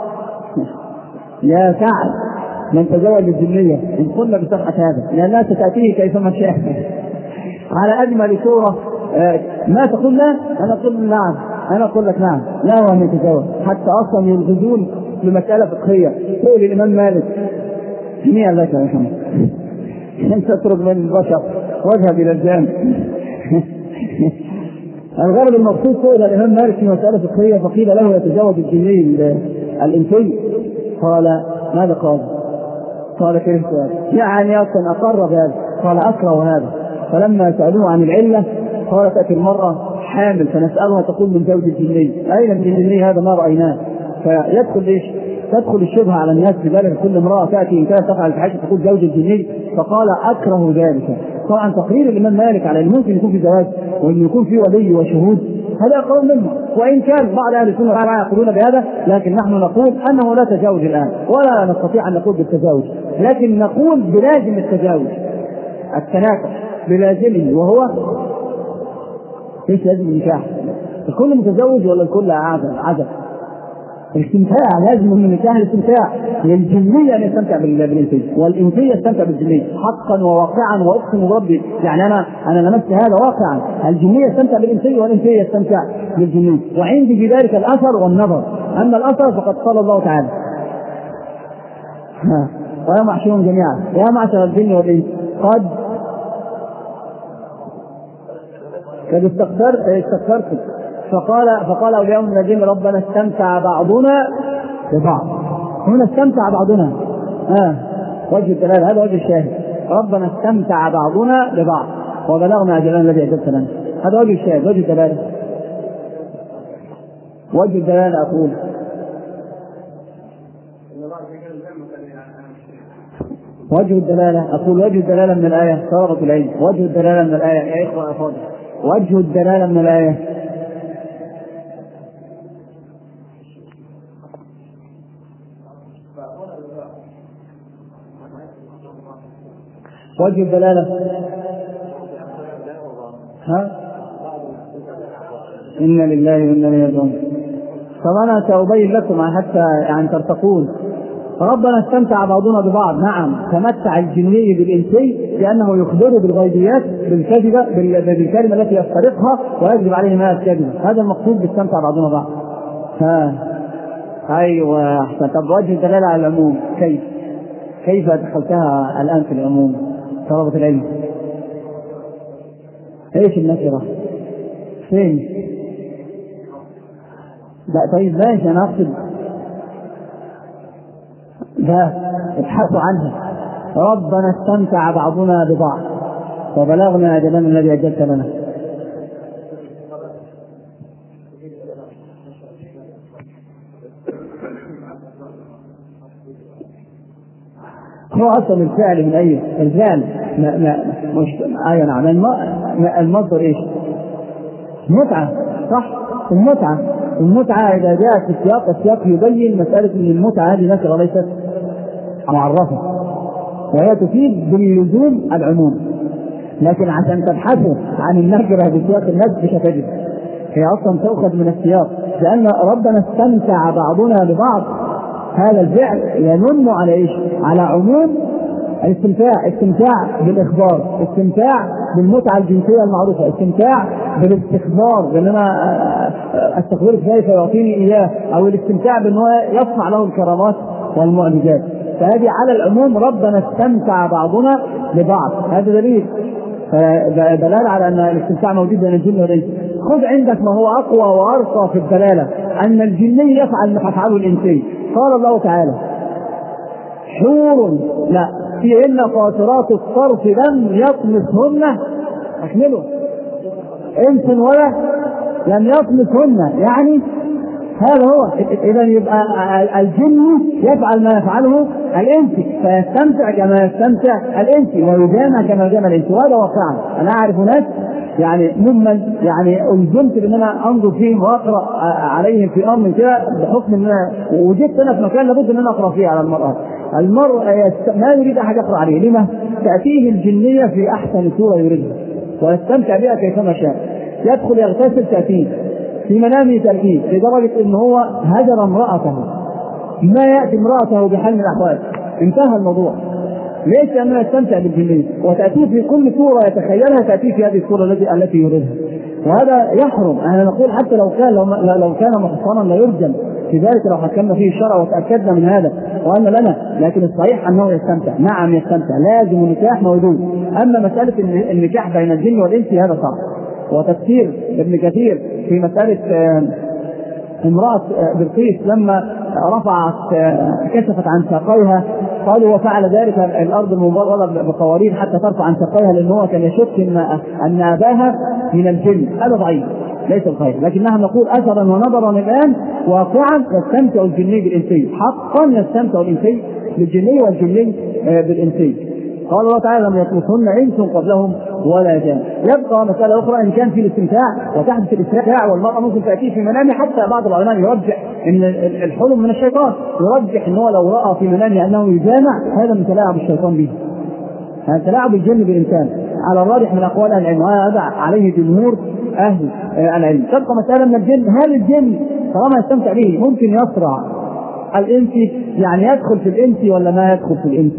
يا سعد من تزوج الجنية إن قلنا بصحة هذا، لأنها ستأتيه كيفما شاء على أجمل صورة. ما تقول لا؟ أنا أقول نعم، أنا أقول لك نعم، لا هو أن يتزوج. حتى أصلا يلغزون لمسألة فقهية. تقول الإمام مالك جميعا لك يا محمد أنت تترك من البشر واذهب إلى الجامع. الغرض المقصود سئل الإمام مالك في مسألة فقهية فقيل له يتزوج الجني الإنسي؟ قال ماذا قال؟ قال كيف سؤال؟ يعني أصلا أقر بهذا. قال أكره هذا. فلما سألوه عن العلة قال تأتي المرأة حامل فنسألها تقول من زوج الجني. أين الجني هذا؟ ما رأيناه. فيدخل إيش؟ تدخل الشبهة على الناس بذلك. كل امرأة تأتي إن كانت تفعل الفاحشة تقول زوج الجني. فقال أكره ذلك. طبعا تقرير الإمام مالك على أن ممكن يكون في زواج وأن يكون في ولي وشهود، هذا قول منه. وإن كان بعض أهل السنة يقولون بهذا، لكن نحن نقول أنه لا تزاوج الآن، ولا نستطيع أن نقول بالتزاوج، لكن نقول بلازم التزاوج، التناكح بلازمه، وهو ايش؟ لازم النكاح. الكل متزوج ولا الكل عزب؟ عزب. الاستمتاع لازم من النكاح الاستمتاع. الجنية أن يستمتع بالإنسية، والإنسية يستمتع بالجنية حقا وواقعا، وأقسم بربي يعني أنا أنا لمست هذا واقعا. الجنية يستمتع بالإنسية والإنسية يستمتع بالجنية، وعندي في ذلك الأثر والنظر. أما الأثر فقد قال الله تعالى ويا معشرون جميعا يا معشر الجن والإنس قد قد استكثرتم. فقال فقال أولياء من الجن ربنا استمتع بعضنا ببعض. هنا استمتع بعضنا، آه. وجه الدلالة هذا وجه الشاهد. ربنا استمتع بعضنا ببعض وبلغنا أجلنا الذي أجلت لنا. هذا وجه الشاهد، وجه الدلالة. وجه الدلالة أقول وجه الدلالة أقول وجه الدلالة من الآية طلبة العلم. وجه الدلالة من الآية يا إخوة أفاضل، وجه الدلالة من الآية وجه الدلالة ها إن لله وإنا إليه راجعون. طبعا سأبين لكم حتى يعني ترتقون. ربنا استمتع بعضنا ببعض، نعم تمتع الجني بالإنسي لأنه يخبره بالغيبيات بالكذبة بالكلمة التي يفترقها ويجب عليه ما الكذبة. هذا المقصود باستمتع بعضنا بعض. ها أيوة أحسن. طب وجه الدلالة على العموم كيف؟ كيف دخلتها الآن في العموم طلبة العلم؟ ايش النكرة؟ فين؟ لا طيب ماشي انا اقصد لا ابحثوا عنها. ربنا استمتع بعضنا ببعض وبلغنا أجلنا الذي أجلت لنا. هو أصلا الفعل من أي الفعل ما ما مش آية نعم المصدر إيش؟ متعة صح؟ المتعة المتعة إذا جاءت في السياق السياق يبين مسألة أن المتعة هذه نكرة ليست معرفة، وهي تفيد باللزوم العموم، لكن عشان تبحثوا عن النكرة بسياق النص مش هتجد، هي أصلا تؤخذ من السياق، لأن ربنا استمتع بعضنا ببعض. هذا الفعل ينم على إيش؟ على عموم الاستمتاع، استمتاع بالإخبار، استمتاع بالمتعة الجنسية المعروفة، استمتاع بالاستخبار بأن أنا أستخبرك كيف يعطيني إياه، أو الاستمتاع بأنه يصنع له الكرامات والمعجزات. فهذه على العموم ربنا استمتع بعضنا ببعض، هذا دليل دلالة على أن الاستمتاع موجود بين الجن والإنس. خذ عندك ما هو أقوى وأرقى في الدلالة، أن الجني يفعل ما يفعله الإنسي. قال الله تعالى: حور لا فيهن قاصرات الطرف لم يطمثهن أكمله إنس ولا لم يطمثهن، يعني هذا هو. إذا يبقى الجن يفعل ما يفعله الإنسي، فيستمتع كما يستمتع الإنسي، ويجامع كما يجامع الإنسي، وهذا واقعا. أنا أعرف ناس يعني ممن يعني ألزمت بأن أنا أنظر فيهم وأقرأ عليهم في أمر كده، بحكم أن أنا وجدت أنا في مكان لابد أن أنا أقرأ فيه على المرأة. المرء ما يريد أحد يقرأ عليه، لما؟ تأتيه الجنية في أحسن صورة يريدها ويستمتع بها كيفما شاء. يدخل يغتسل تأتيه في منامه تأتيه، لدرجة أنه هو هجر امرأته، ما يأتي امرأته بحال من الأحوال، انتهى الموضوع. ليس لأنه يستمتع بالجنية، وتأتيه في كل صورة يتخيلها تأتيه في هذه الصورة التي التي يريدها، وهذا يحرم. أنا نقول حتى لو كان لو, لو كان محصنا لا يرجم في ذلك لو حكمنا فيه الشرع وتأكدنا من هذا وأن لنا، لكن الصحيح أنه يستمتع. نعم يستمتع، لازم النكاح موجود. أما مسألة النكاح بين الجن والإنس هذا صعب. وتفسير ابن كثير في مسألة امرأة بلقيس لما رفعت كشفت عن ساقيها، قالوا وفعل ذلك الأرض المبررة بقوارير حتى ترفع عن ساقيها، لأنه كان يشك إن أن أباها من الجن. هذا ضعيف ليس الخير، لكنها نقول أثرا ونظرا الآن واقعا يستمتع الجني بالإنسي، حقا يستمتع الإنسي بالجني والجني بالإنسي. قال الله تعالى: لم يطمثهن إنس قبلهم ولا جان. يبقى مسألة أخرى إن كان في الاستمتاع وتحدث الاستمتاع والمرأة ممكن تأتيه في منامه، حتى بعض العلماء يرجح إن الحلم من الشيطان، يرجح إنه لو رأى في منامه أنه يجامع هذا من تلاعب الشيطان به، هذا تلاعب الجن بالإنسان على الراجح من أقوال أهل العلم، وهذا عليه جمهور أهل العلم. تبقى مسألة من الجن، هل الجن طالما يستمتع به ممكن يصرع الإنس، يعني يدخل في الإنس ولا ما يدخل في الإنس؟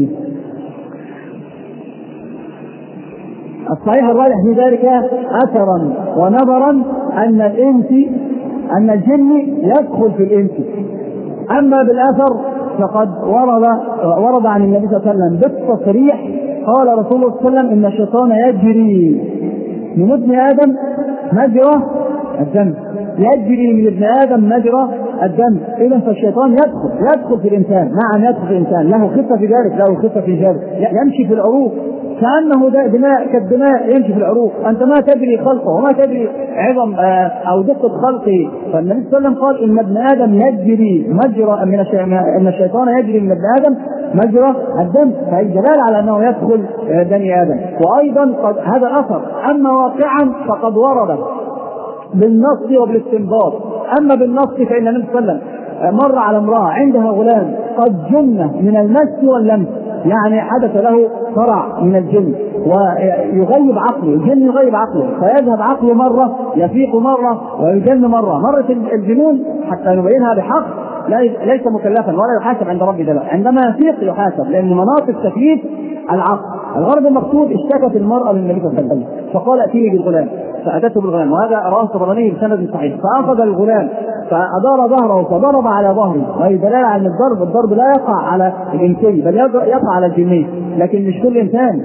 الصحيح الراجح في ذلك أثرا ونظرا أن الإنس أن الجن يدخل في الإنس. أما بالأثر فقد ورد ورد عن النبي صلى الله عليه وسلم بالتصريح، قال رسول الله صلى الله عليه وسلم: إن الشيطان يجري من ابن آدم مجرى الدم، يجري من ابن آدم مجرى الدم. إذا فالشيطان يدخل يدخل في الإنسان، نعم يدخل في الإنسان، له خفة في ذلك، له خفة في ذلك، يمشي في العروق كأنه دماء كالدماء يمشي في العروق، أنت ما تدري خلقه وما تدري عظم أو دقة خلقه. فالنبي صلى الله عليه وسلم قال: إن ابن آدم يجري مجرى من إن الشيطان يجري من ابن آدم مجرى الدم، فهي دلالة على أنه يدخل بني آدم. وأيضا قد هذا أثر. أما واقعا فقد ورد بالنص وبالاستنباط. أما بالنص فإن النبي صلى الله عليه وسلم مر على امرأة عندها غلام قد جن من المس واللمس، يعني حدث له صرع من الجن ويغيب عقله، الجن يغيب عقله، فيذهب عقله مرة يفيق مرة ويجن مرة. مرة الجنون حتى نبينها بحق ليس مكلفا ولا يحاسب عند ربي دلوقتي، عندما يفيق يحاسب، لأن مناطق تكليف العقل. الغرض المقصود: اشتكت المرأة للنبي صلى الله عليه وسلم فقال: ائتيني بالغلام، فأتته بالغلام، وهذا رواه الطبراني بسند صحيح. فأخذ الغلام فأدار ظهره فضرب على ظهره، وهي دلالة على الضرب الضرب لا يقع على الإنسي بل يقع على الجني، لكن مش كل إنسان.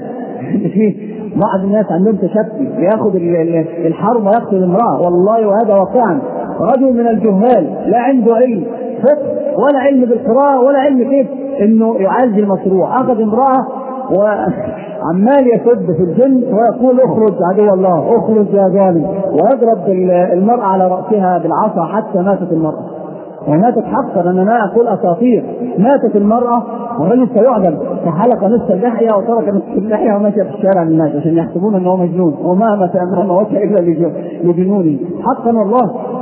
بعض الناس عندهم تشفي ياخذ الحرب ويقتل المرأة، والله وهذا واقعا. رجل من الجهال لا عنده علم فقه ولا علم بالقراءة ولا علم كيف انه يعالج المشروع، اخذ امرأة وعمال يسد في الجن ويقول: اخرج عدو الله، اخرج يا ظالم، ويضرب المرأة على رأسها بالعصا حتى ماتت المرأة. وماتت حقا، انا ما اقول اساطير، ماتت المرأة والرجل سيعدم، فحلق نصف اللحية وترك نصف اللحية ومشى في الشارع للناس عشان يحسبون انه مجنون، وما ما وجه الا لجنونه حقا والله.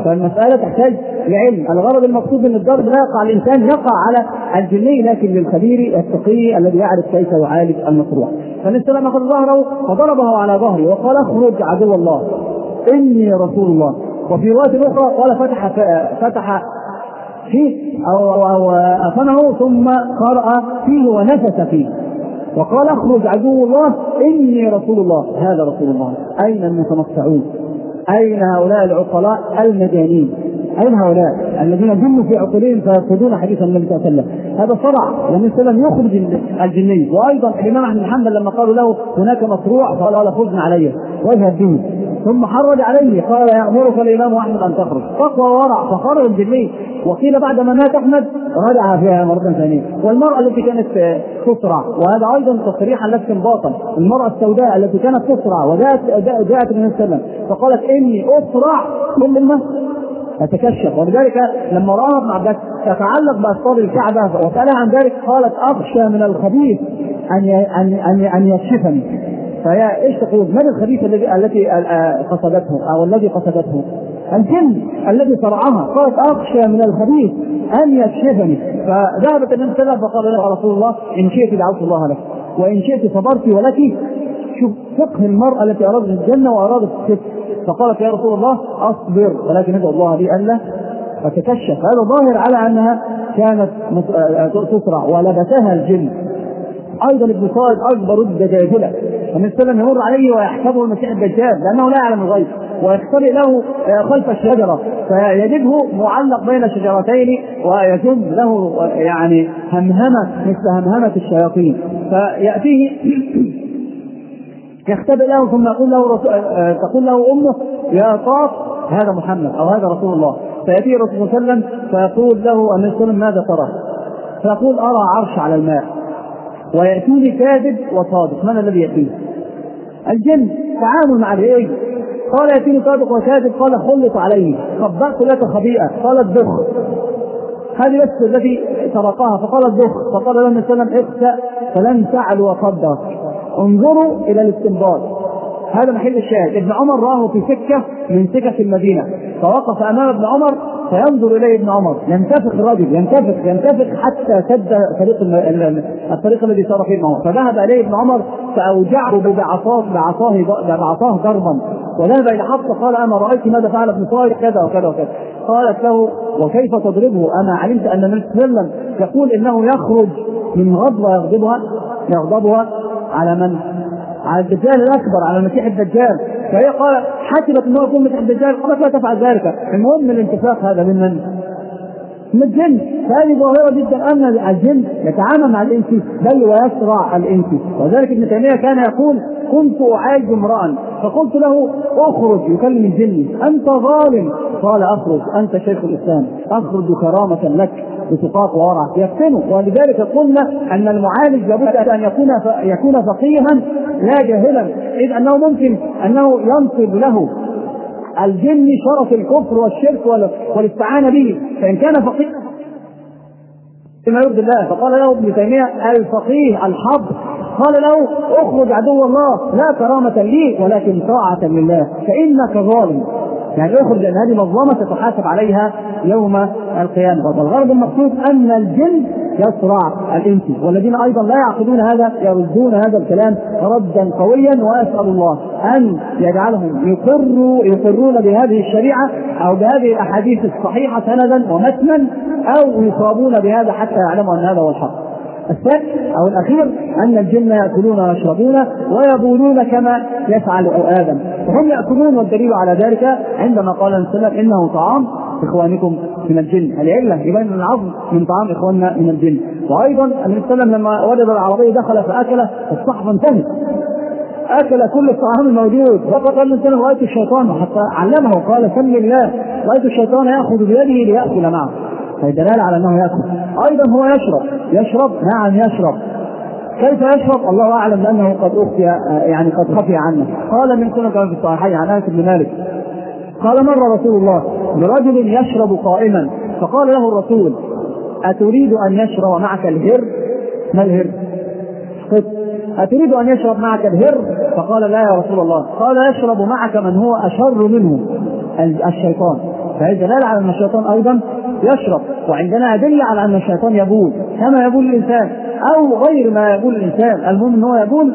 فالمسألة تحتاج لعلم. الغرض المقصود من الضرب لا يقع على الإنسان، يقع على الجني، لكن للخبير التقي الذي يعرف كيف يعالج المصروع. فالنبي صلى الله عليه وسلم أخذ ظهره فضربه على ظهره وقال اخرج عدو الله إني رسول الله. وفي رواية أخرى قال فتح فتح فيه أو, أو أفنه ثم قرأ فيه ونفس فيه وقال اخرج عدو الله إني رسول الله. هذا رسول الله. أين المتمتعون؟ أين هؤلاء العقلاء المجانين؟ أين هؤلاء الذين جنوا في عقولهم فيرفضون حديث النبي صلى الله عليه وسلم؟ هذا صرع النبي صلى الله عليه وسلم يخرج الجني. وأيضا الإمام أحمد بن حنبل لما قالوا له هناك مصروع قال لا خذنا عليه واذهب به، ثم حرج عليه قال يأمرك الإمام أحمد أن تخرج، تقوى ورع فخرج الجني. وقيل بعدما مات أحمد رجع فيها مرة ثانية. والمرأة التي كانت تصرع، وهذا أيضا تصريحا لا استنباطا، المرأة السوداء التي كانت تصرع وجاءت جاءت النبي صلى الله عليه وسلم فقالت إني أصرع ثم أتكشف. ولذلك لما رأى ابن عباس تتعلق بأسطار الكعبة وسألها عن ذلك قالت أخشى من الخبيث أن أن أن أن يكشفني. فهي ايش تقول؟ من الخبيث الذي التي قصدته او الذي قصدته؟ الجن الذي صرعها. قالت اخشى من الخبيث ان يكشفني. فذهبت النبي صلى الله عليه وسلم فقال له رسول الله ان شئت دعوت الله لك وان شئت صبرت ولك. شوف فقه المرأة التي ارادت الجنة وارادت الصدق. فقالت يا رسول الله اصبر ولكن ادعو الله لي الا فتكشف. هذا ظاهر على انها كانت تصرع ولبسها الجن. ايضا ابن صائد اكبر الدجاجله النبي صلى الله عليه وسلم يمر عليه ويحسبه المسيح الدجال لانه لا يعلم الغيب ويختبئ له خلف الشجره فيجده معلق بين شجرتين ويجد له يعني همهمه مثل همهمه الشياطين فياتيه يختبئ له ثم يقول له رسول تقول له امه يا طاف هذا محمد او هذا رسول الله. فياتيه الرسول صلى الله عليه وسلم فيقول له النبي صلى الله عليه وسلم ماذا ترى؟ فيقول ارى عرش على الماء. ويأتيني كاذب وصادق. من الذي يأتيه؟ الجن. تعامل مع الإيه؟ قال يأتيني صادق وكاذب قال خلط عليه خبأت لك خبيئة قال الدخ. هذه بس التي سرقها فقال الدخ. فقال له النبي صلى الله عليه وسلم اخسأ فلن تعلو وصدق. انظروا إلى الاستنباط. هذا محل الشاهد. ابن عمر راه في سكة من سكك المدينة فوقف أمام ابن عمر فينظر إليه ابن عمر ينتفخ الرجل ينتفخ ينتفخ حتى سد طريق الطريق الذي سار فيه ابن عمر. فذهب إليه ابن عمر فأوجعه بعصاه بعصاه بعصاه ضربا وذهب إلى حفصة قال أما رأيت ماذا فعل ابن صائد كذا وكذا وكذا. قالت له وكيف تضربه أما علمت أن النبي صلى الله عليه وسلم يقول إنه يخرج من غضبة يغضبها يغضبها على من؟ على الدجال الأكبر على المسيح الدجال. فهي قال حسبت أنه يكون مسيح الدجال قالت لا تفعل ذلك. المهم الانتفاخ هذا من من؟ من الجن. فهذه ظاهرة جدا أن الجن يتعامل مع الإنس بل ويسرع الإنس. وذلك ابن تيمية كان يقول كنت أعالج امرأ فقلت له اخرج يكلم الجن أنت ظالم قال اخرج أنت شيخ الإسلام اخرج كرامة لك بتقاط وورع يفتنه. ولذلك قلنا أن المعالج لابد أن يكون يكون فقيها لا جاهلا إذ أنه ممكن أنه ينصب له الجن شرف الكفر والشرك والاستعانة به. فإن كان فقيها بما يرضي الله فقال له ابن تيمية الفقيه الحظ قال له اخرج عدو الله لا كرامة لي ولكن طاعة لله فإنك ظالم. يعني اخرج لأن هذه مظلمة تتحاسب عليها يوم القيامة. والغرض المقصود أن الجن يصرع الإنس والذين أيضا لا يعقلون هذا يردون هذا الكلام ردا قويا. وأسأل الله أن يجعلهم يقروا يقرون بهذه الشريعة أو بهذه الأحاديث الصحيحة سندا ومتنا أو يصابون بهذا حتى يعلموا أن هذا هو الحق. الثالث أو الأخير أن الجن يأكلون ويشربون ويبولون كما يفعل آدم وهم يأكلون. والدليل على ذلك عندما قال النبي صلى الله عليه وسلم إنه طعام إخوانكم من الجن. العلة يبين العظم من طعام إخواننا من الجن. وأيضا النبي صلى الله عليه وسلم لما وجد العربي دخل فأكل الصحف انتهت أكل كل الطعام الموجود. فقال النبي صلى الله عليه وسلم رأيت الشيطان حتى علمه قال سم الله رأيت الشيطان يأخذ بيده ليأكل معه. فدلالة على أنه يأكل. أيضا هو يشرب يشرب نعم يشرب. كيف يشرب؟ الله أعلم لأنه قد أخفي يعني قد خفي عنه. قال من سنة في الصحيحين عن أنس بن مالك قال مر رسول الله برجل يشرب قائما فقال له الرسول أتريد أن يشرب معك الهر؟ ما الهر؟ أتريد أن يشرب معك الهر؟ فقال لا يا رسول الله. قال يشرب معك من هو أشر منه الشيطان. فهذا دلالة على أن الشيطان أيضا يشرب. وعندنا أدلة على أن الشيطان يبول كما يبول الإنسان أو غير ما يبول الإنسان، المهم أنه يبول.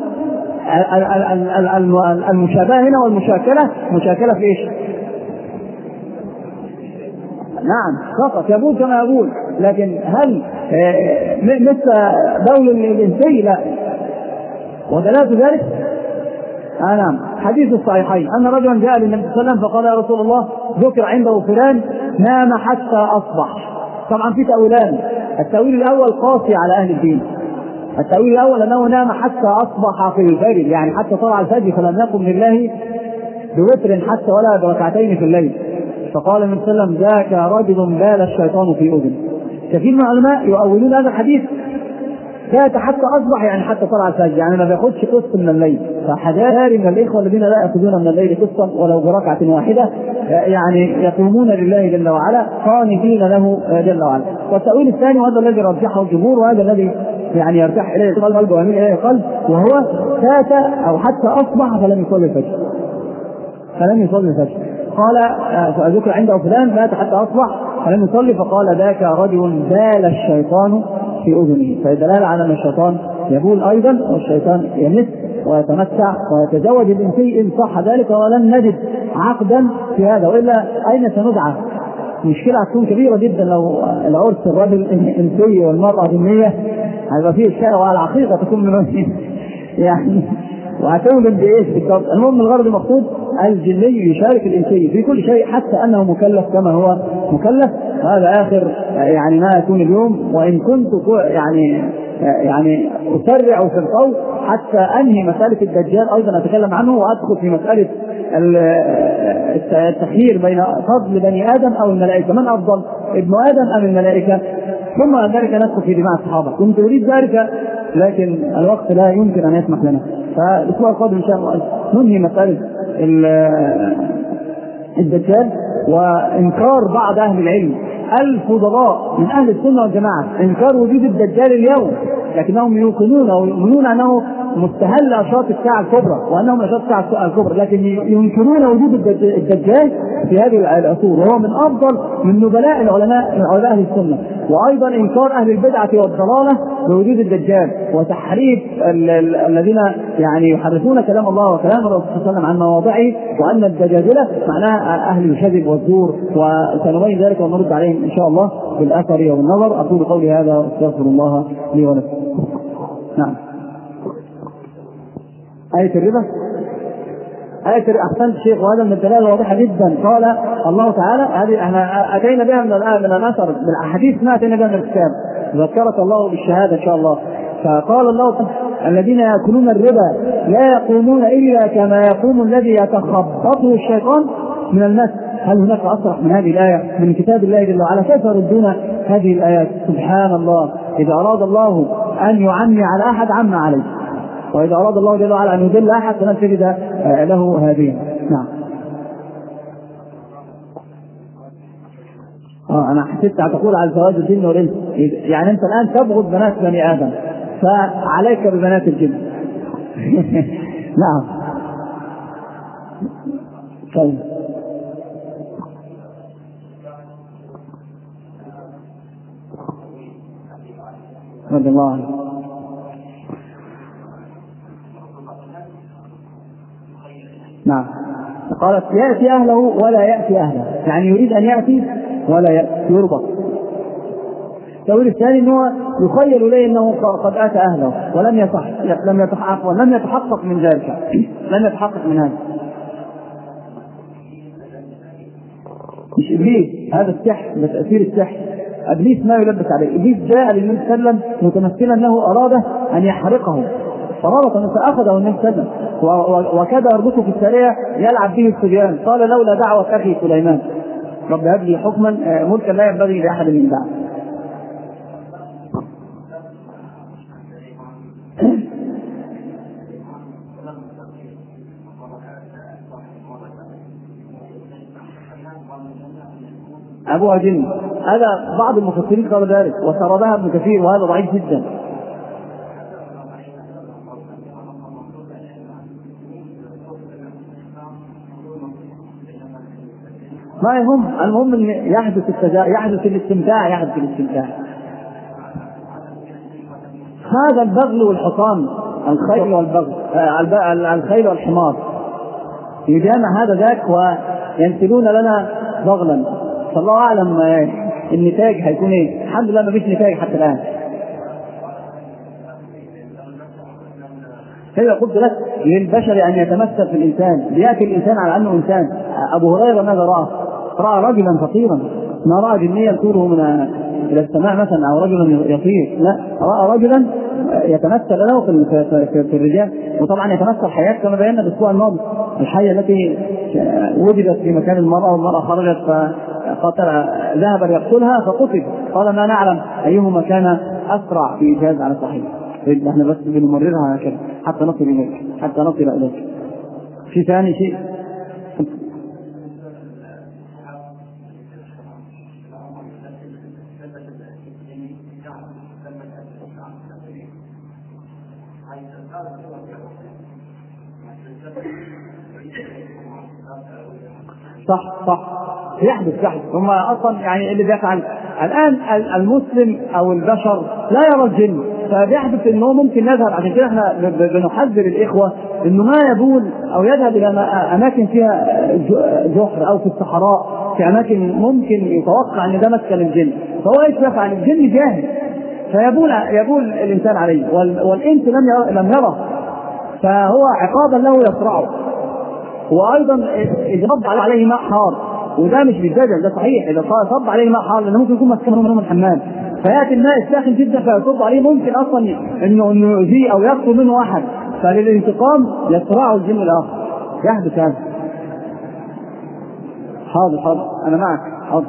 المشابهة هنا والمشاكلة مشاكلة في إيش؟ نعم فقط يبول كما يبول، لكن هل مثل بول الإنسي؟ لا. ودلالة ذلك آه نعم حديث الصحيحين أن رجلا جاء للنبي صلى الله عليه وسلم فقال يا رسول الله ذكر عنده فلان نام حتى أصبح. طبعا في تأويلان، التأويل الأول قاسي على أهل الدين. التأويل الأول أنه نام حتى أصبح في الفجر، يعني حتى طلع الفجر فلم يقم لله بوتر حتى ولا بركعتين في الليل. فقال النبي صلى الله عليه وسلم ذاك رجل بال الشيطان في أذن. كثير من العلماء يؤولون هذا الحديث ذات حتى أصبح يعني حتى طلع الفجر، يعني ما بياخدش قسط من الليل. فحذاري من الإخوة الذين لا يأخذون من الليل قسطا ولو بركعة واحدة، يعني يقومون لله جل وعلا قانتين له جل وعلا. والتأويل الثاني وهذا الذي رجحه الجمهور وهذا الذي يعني يرتاح إليه القلب ويميل إليه القلب، وهو ذات أو حتى أصبح فلم يصلي الفجر فلم يصلي الفجر. قال ذكر عنده فلان ذات حتى أصبح فلم يصلي، فقال ذاك رجل بال الشيطان في أذنه. فدلالة على أن الشيطان يبول أيضا، والشيطان يمس ويتمتع ويتزوج الإنسي إن صح ذلك، ولن نجد عقدا في هذا، وإلا أين سندعى؟ مشكلة هتكون كبيرة جدا لو العرس الرجل إنسي والمرأة جنية، هيبقى فيه إشكال، وعلى العقيقة تكون من وجه يعني وهتولد بإيش بالضبط. المهم الغرض المقصود الجني يشارك الإنسي في كل شيء حتى أنه مكلف كما هو مكلف. هذا آخر يعني ما يكون اليوم، وإن كنت يعني يعني أسرع في القول حتى أنهي مسألة الدجال أيضا أتكلم عنه، وأدخل في مسألة التخيير بين فضل بني آدم أو الملائكة، من أفضل ابن آدم أم الملائكة، ثم ذلك ندخل في دماء الصحابة. كنت أريد ذلك لكن الوقت لا يمكن أن يسمح لنا، فالأسبوع القادم إن شاء الله ننهي مسألة الدجال وإنكار بعض أهل العلم الفضلاء من أهل السنة والجماعة إنكار وجود الدجال اليوم، لكنهم يوقنون ويؤمنون أنه مستهل أشراط الساعة الكبرى وأنهم أشراط الساعة الكبرى، لكن ينكرون وجود الدجال في هذه العصور، وهو من أفضل من نبلاء العلماء علماء أهل السنة. وأيضا إنكار أهل البدعة والضلالة بوجود الدجال وتحريف الذين يعني يحرفون كلام الله وكلام الرسول صلى الله عليه وسلم عن مواضعه، وأن الدجاجلة معناها أهل الكذب والزور، وسنبين ذلك ونرد عليهم إن شاء الله بالأثر والنظر. أقول قولي هذا واستغفر الله لي ولكم. نعم. آية الربا، آية الربا أحسنت شيخ، وهذا من الدلالة واضحة جدا. قال الله تعالى، هذه احنا أتينا بها من الآن من الأثر من الأحاديث ما أتينا بها من الكتاب، ذكرك الله بالشهادة إن شاء الله. فقال الله تعالى الذين يأكلون الربا لا يقومون إلا كما يقوم الذي يتخبطه الشيطان من المس. هل هناك أصرح من هذه الآية من كتاب الله جل وعلا؟ كيف يردون هذه الآيات؟ سبحان الله، إذا أراد الله أن يعمي على أحد عم عليه، وإذا أراد الله جل وعلا أن يدل أحد فلن تجد له هذه. نعم. آه أنا حسيت تقول على زواج الجن والإنس، يعني أنت الآن تبغض بنات بني آدم فعليك ببنات الجن. نعم. طيب. رضي الله عنه. نعم. قالت يأتي أهله ولا يأتي أهله، يعني يريد أن يأتي ولا يأتي، يربط. التأويل الثاني أنه يخيل إليه أنه قد أتى أهله ولم يصح لم يتحقق ولم يتحقق من ذلك، لم يتحقق من هذا. مش إبليس، هذا السحر بتأثير السحر. إبليس ما يلبس عليه. إبليس جاء للنبي صلى الله عليه وسلم متمثلا أنه أراد أن يحرقه، فرابط فأخذه النبي صلى الله عليه وسلم وكاد يربطه في السرية يلعب به الصبيان. قال لولا دعوة أخي سليمان رب هب لي حكما ملكا لا ينبغي لأحد من بعد. أبوها جن، هذا بعض المفسرين قالوا ذلك وسردها ابن كثير، وهذا ضعيف جدا. ما يهم، المهم ان يحدث التجا... يحدث الاستمتاع يحدث الاستمتاع. هذا البغل والحصان، الخيل والبغل، الخيل والحمار يجامع هذا ذاك وينسلون لنا بغلا. فالله اعلم النتاج هيكون ايه. الحمد لله ما فيش نتاج حتى الان. كيف قلت لك للبشر ان يتمثل في الانسان، لياتي الانسان على انه انسان. ابو هريره ماذا راى؟ راى رجلا فقيرا، ما راى جنيا يطيره من الى السماء مثلا او رجلا يطير، لا، راى رجلا يتمثل له في, في, في الرجال. وطبعا يتمثل حياه كما بينا الاسبوع الماضي، الحيه التي وجدت في مكان المراه والمراه خرجت فقتل ذهب ليقتلها فقتل. قال ما نعلم ايهما كان اسرع في ايجاز على صحيح. احنا بس بنمررها هكذا حتى نصل اليك حتى نصل اليك. في ثاني شيء صح صح يحدث يحدث. هم اصلا يعني اللي بيفعل الان المسلم او البشر لا يرى الجن، فبيحدث انه ممكن يذهب. عشان كده احنا بنحذر الاخوه انه ما يبول او يذهب الى اماكن فيها جحر او في الصحراء، في اماكن ممكن يتوقع ان ده مسكن الجن. فهو ايش يفعل؟ الجن جاهل فيبول يبول الانسان عليه، والانس لم لم يره، فهو عقابا له يصرعه. وايضا اذا صب عليه ماء حار، وده مش بالدجل، ده صحيح، اذا صب عليه ماء حار لانه ممكن يكون مسكنه من الحمام، فياتي الماء الساخن جدا فيصب عليه، ممكن اصلا انه انه يؤذيه او يقتل منه احد، فللانتقام يصرعه الجن الاخر. يحدث هذا. حاضر حاضر انا معك حاضر.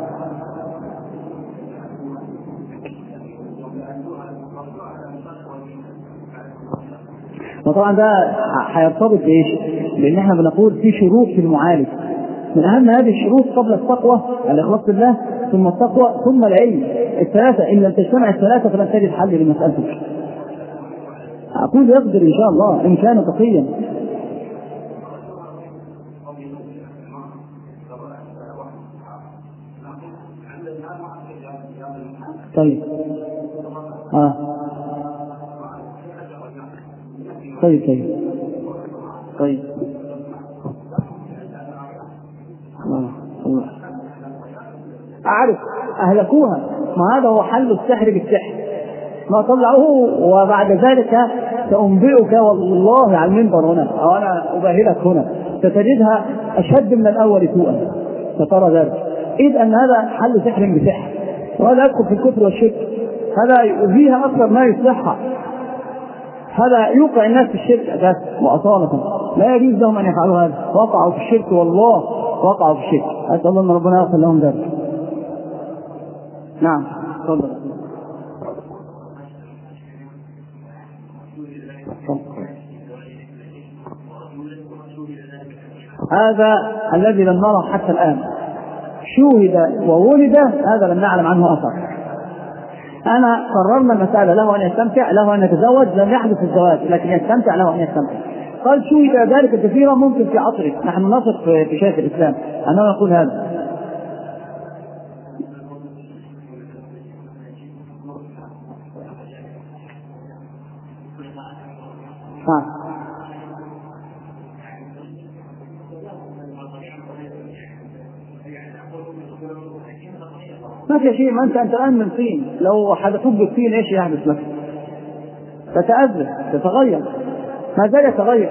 وطبعا ده هيرتبط بايش؟ لان احنا بنقول في شروط في المعالج، من اهم هذه الشروط قبل التقوى الاخلاص بالله، ثم التقوى، ثم العلم. الثلاثه ان لم تجتمع الثلاثه فلن تجد حل لمسالتك. اقول يقدر ان شاء الله ان كان تقيا. طيب اه طيب طيب طيب الله الله أعرف أهلكوها. ما هذا هو حل السحر بالسحر، ما طلعوه. وبعد ذلك سأنبئك والله على المنبر هنا، أو أنا أباهلك هنا، ستجدها أشد من الأول سوءا، سترى ذلك. إذ أن هذا حل سحر بسحر، وهذا يدخل في الكفر والشرك، هذا يؤذيها أكثر ما يصلحها، هذا يوقع الناس في الشرك أساسا وأصالة. لا يجوز لهم أن يفعلوا هذا، وقعوا في الشرك، والله وقعوا في الشرك. أسأل الله أن ربنا يغفر لهم ذلك. نعم تفضل. هذا الذي لم نره حتى الآن، شوهد وولد، هذا لم نعلم عنه أثر. أنا قررنا المسألة، له أن يستمتع، له أن يتزوج، لم يحدث الزواج لكن يستمتع، له أن يستمتع. قال شوهد ذلك كثيرا ممكن في عصره، نحن نثق في شيخ الإسلام أنه يقول هذا. ها ما في شيء. ما أنت أنت الآن من الصين، لو حدثوك بالصين إيش يحدث لك؟ تتأذى، تتغير، ما زال يتغير.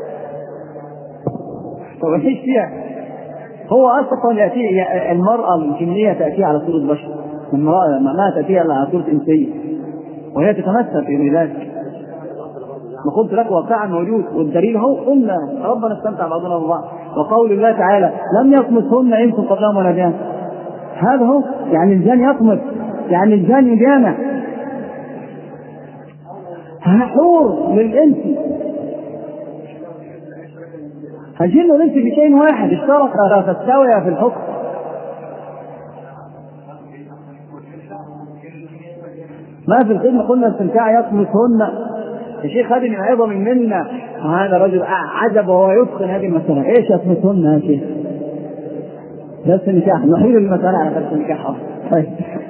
طب ايش فيها؟ هو اصلا ياتي المراه الجنيه تاتي على صوره بشر، المراه ما تاتي على صوره انسيه، وهي تتمثل في ذلك. ما قلت لك واقعا موجود، والدليل هو قلنا ربنا استمتع بعضنا ببعض، وقول الله تعالى لم يطمثهن انس قبلهم ولا جان. هذا هو يعني الجان يطمث، يعني الجان يجامع. حور للانس، الجن والانس بشيء واحد، اشتركا فاستويا في الحكم. ما في الخدمة قلنا استمتاع يطمثهن. يا شيخ هذه من عظم منا، وهذا رجل عجب وهو يتقن هذه المسألة. ايش يطمثهن يا شيخ؟ درس النكاح، نحيل المسألة على درس النكاح. طيب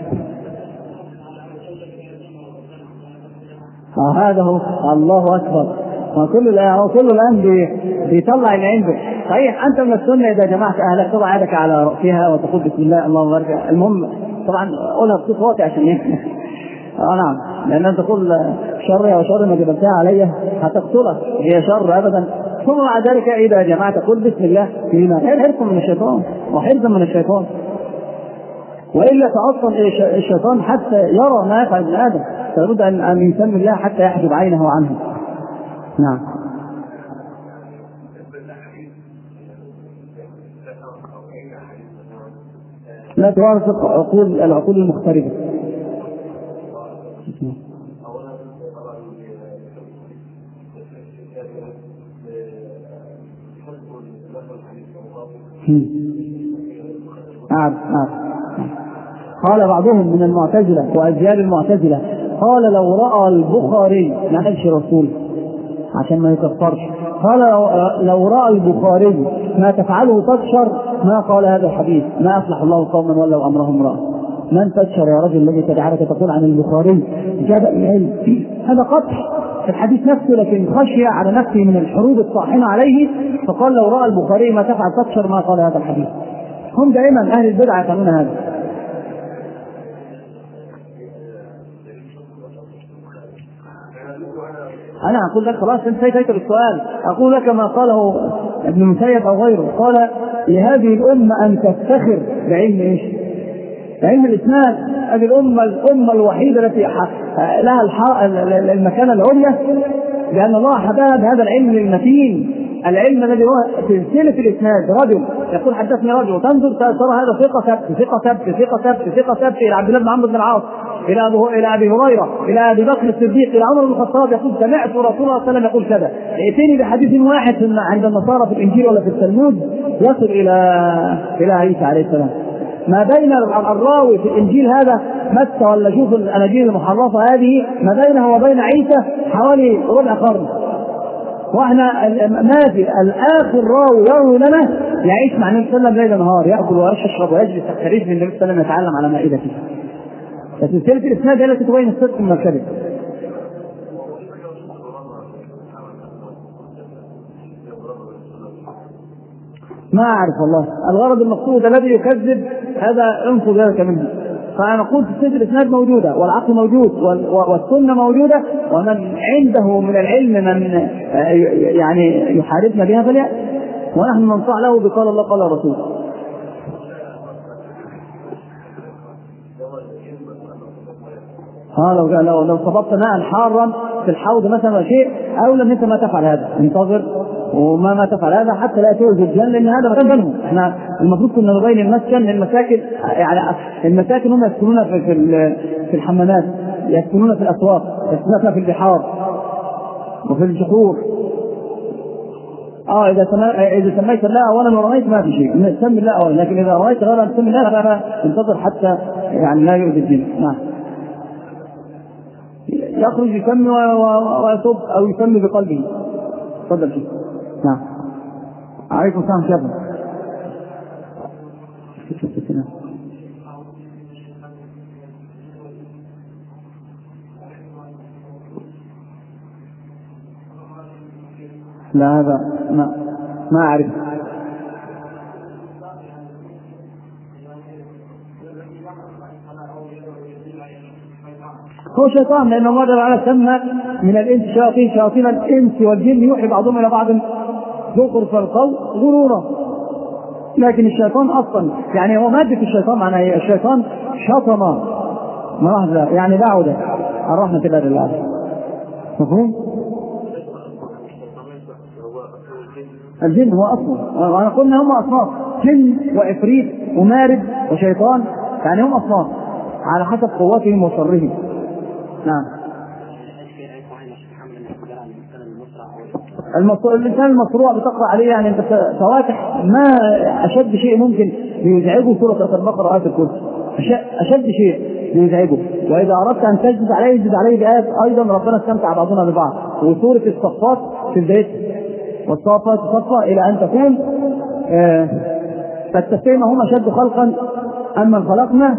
آه هذا هو الله أكبر. وكل الآن وكل الآن بيطلع اللي عنده. صحيح أنت من السنة إذا جمعت أهلك تضع يدك على رأسها وتقول بسم الله اللهم بارك. المهم طبعا قولها بصوت واطي عشان ايه؟ اه نعم، لأن أنت تقول شر وشر ما جبتها علي هتقتلك، هي شر أبدا. ثم مع ذلك إذا جمعت قل بسم الله فيما حرصا من الشيطان وحرصا من الشيطان، وإلا تعطل الشيطان حتى يرى ما يفعل ابن آدم، فلابد أن يسمي الله حتى يحجب عينه عنه. نعم. لا توافق عقول العقول المختلفة. أعرف أعرف. قال بعضهم من المعتزلة وأجيال المعتزلة قال لو رأى البخاري ما قالش رسول عشان ما يكفرش، قال لو رأى البخاري ما تفعله تبشر ما قال هذا الحديث، ما أصلح الله قوما ولو أمرهم امرأة. من تبشر يا رجل الذي تجعلك تقول عن البخاري جاب العلم؟ هذا قطع في الحديث نفسه، لكن خشي على نفسه من الحروب الطاحنة عليه فقال لو رأى البخاري ما تفعل تبشر ما قال هذا الحديث. هم دائما أهل البدع يفعلون هذا. أنا أقول لك خلاص أنت سيتيت السؤال، أقول لك ما قاله ابن المسيب أو غيره، قال لهذه الأمة أن تفتخر بعلم إيش؟ علم الإسناد. هذه الأمة الأمة الوحيدة التي لها المكانة العليا لأن الله حباب هذا العلم المتين، العلم الذي هو سلسلة الإسناد. رجل يقول حدثني رجل، تنظر ترى هذا ثقة ثبت ثقة ثبت ثقة ثبت ثقة ثبت إلى عبد الله بن عمرو بن العاص، إلى أبو إلى أبي هريرة، إلى أبي بكر الصديق، إلى عمر بن الخطاب يقول سمعت رسول الله صلى الله عليه وسلم يقول كذا. ائتني بحديث واحد عند النصارى في الإنجيل ولا في التلمود يصل إلى إلى عيسى عليه السلام. ما بين الراوي في الإنجيل هذا متى ولا شوف الأناجيل المحرفة هذه ما بينه وبين عيسى حوالي ربع قرن، واحنا ماذي الآخر راوي يروي لنا يعيش مع النبي صلى الله عليه وسلم ليل نهار، يأكل ويشرب ويجلس تحت من النبي صلى الله عليه وسلم يتعلم على مائدته. فسلسلة الإسناد التي تبين الصدق من الكذب. ما أعرف والله الغرض المقصود الذي يكذب هذا انفذ ذلك منه. فأنا أقول سلسلة الإسناد موجودة والعقل موجود والسنة موجودة، ومن عنده من العلم من يعني يحاربنا بها فليأتي، ونحن ننصح له بقال الله قال الرسول. ها لو لو لو صببت ماء حارا في الحوض مثلا شيء أولى ان انت ما تفعل هذا، انتظر وما ما تفعل هذا حتى لا يتوه الزجاج، لان هذا مكان بينهم. احنا المفروض كنا نبين المسكن للمساكن، يعني المساكن هم يسكنون في في, في الحمامات، يسكنون في الاسواق، يسكنون في البحار وفي الجحور. اه اذا سميت اذا سميت الله اولا ورميت ما في شيء، سمي الله اولا، لكن اذا رميت غير سمي الله فانتظر حتى يعني لا يؤذي الدين. نعم. يخرج يسمي ويصب او يسمي بقلبه. تفضل شيخ. نعم. عليكم السلام شيخنا. لا هذا ما ما أعرف. هو شيطان، لأنه الله جل وعلا سمى من الإنس شياطين، شياطين الإنس والجن يوحي بعضهم إلى بعض زخرف القول غرورا. لكن الشيطان أصلا يعني هو مادة الشيطان، معناه الشيطان شطم مرحبا يعني بعد عن رحمة الله لله. مفهوم؟ الجن هو أصلا، وأنا قلنا هم أصناف جن وإفريت ومارد وشيطان، يعني هم أصناف على حسب قواتهم وشرهم. نعم. الإنسان المصروع بتقرأ عليه يعني أنت فواتح ما أشد شيء ممكن يزعجه سورة البقرة وآية الكرسي، أشد شيء يزعجه. وإذا أردت أن تجد عليه تجد عليه بآيات أيضا ربنا استمتع بعضنا ببعض، وسورة الصفات في البيت والصفات صفة إلى أن تكون آه فالتفسير هم أشد خلقا أما خلقنا.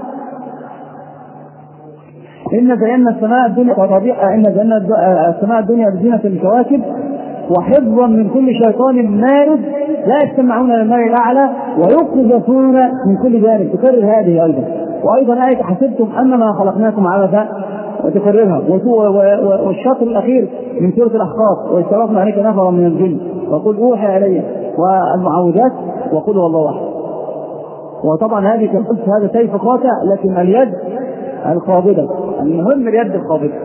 إن زينا السماء الدنيا وطبيعة إن زينا السماء الدنيا بزينة الكواكب وحفظا من كل شيطان مارد لا يستمعون للماء الأعلى ويقذفون من كل جانب. تكرر هذه أيضا. وأيضا آية حسبتم أنما خلقناكم عبثا وتكررها. والشطر الأخير من سورة الأحقاف واسترفنا عليك نفرا من الجن وقل أوحي إلي والمعوذات وقل هو الله أحد. وطبعا هذه كنت هذا سيف قاطع لكن اليد القابضة المهم اليد القابضة.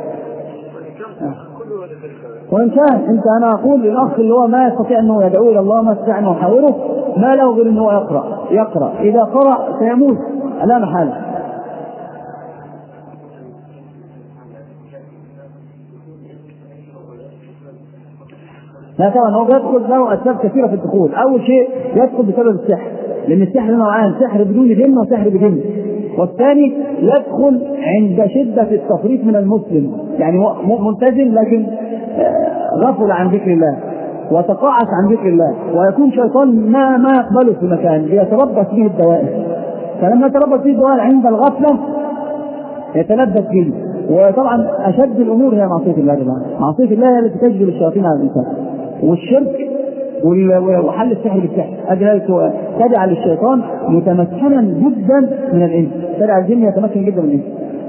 وإن كان أنت أنا أقول للأخ اللي هو ما يستطيع أنه يدعو إلى الله ما يستطيع أنه يحاوره ما له غير أنه يقرأ يقرأ إذا قرأ سيموت لا محالة. لا طبعا هو يدخل له أسباب كثيرة في الدخول. أول شيء يدخل بسبب السحر لأن السحر نوعان سحر بدون جن وسحر بجن. والثاني يدخل عند شدة التفريط من المسلم يعني ملتزم لكن غفل عن ذكر الله وتقاعس عن ذكر الله ويكون شيطان ما ما يقبله في مكان يتربص به الدوائر. فلما يتربص به الدوائر عند الغفلة يتلبس به. وطبعا أشد الأمور هي معصية الله جل معصية الله هي التي تجبر الشياطين على الإنسان والشرك وحل السحر بالسحر. أجل تجعل الشيطان متمكنا جدا من الإنس تجعل الجن يتمكن جدا من الإنس.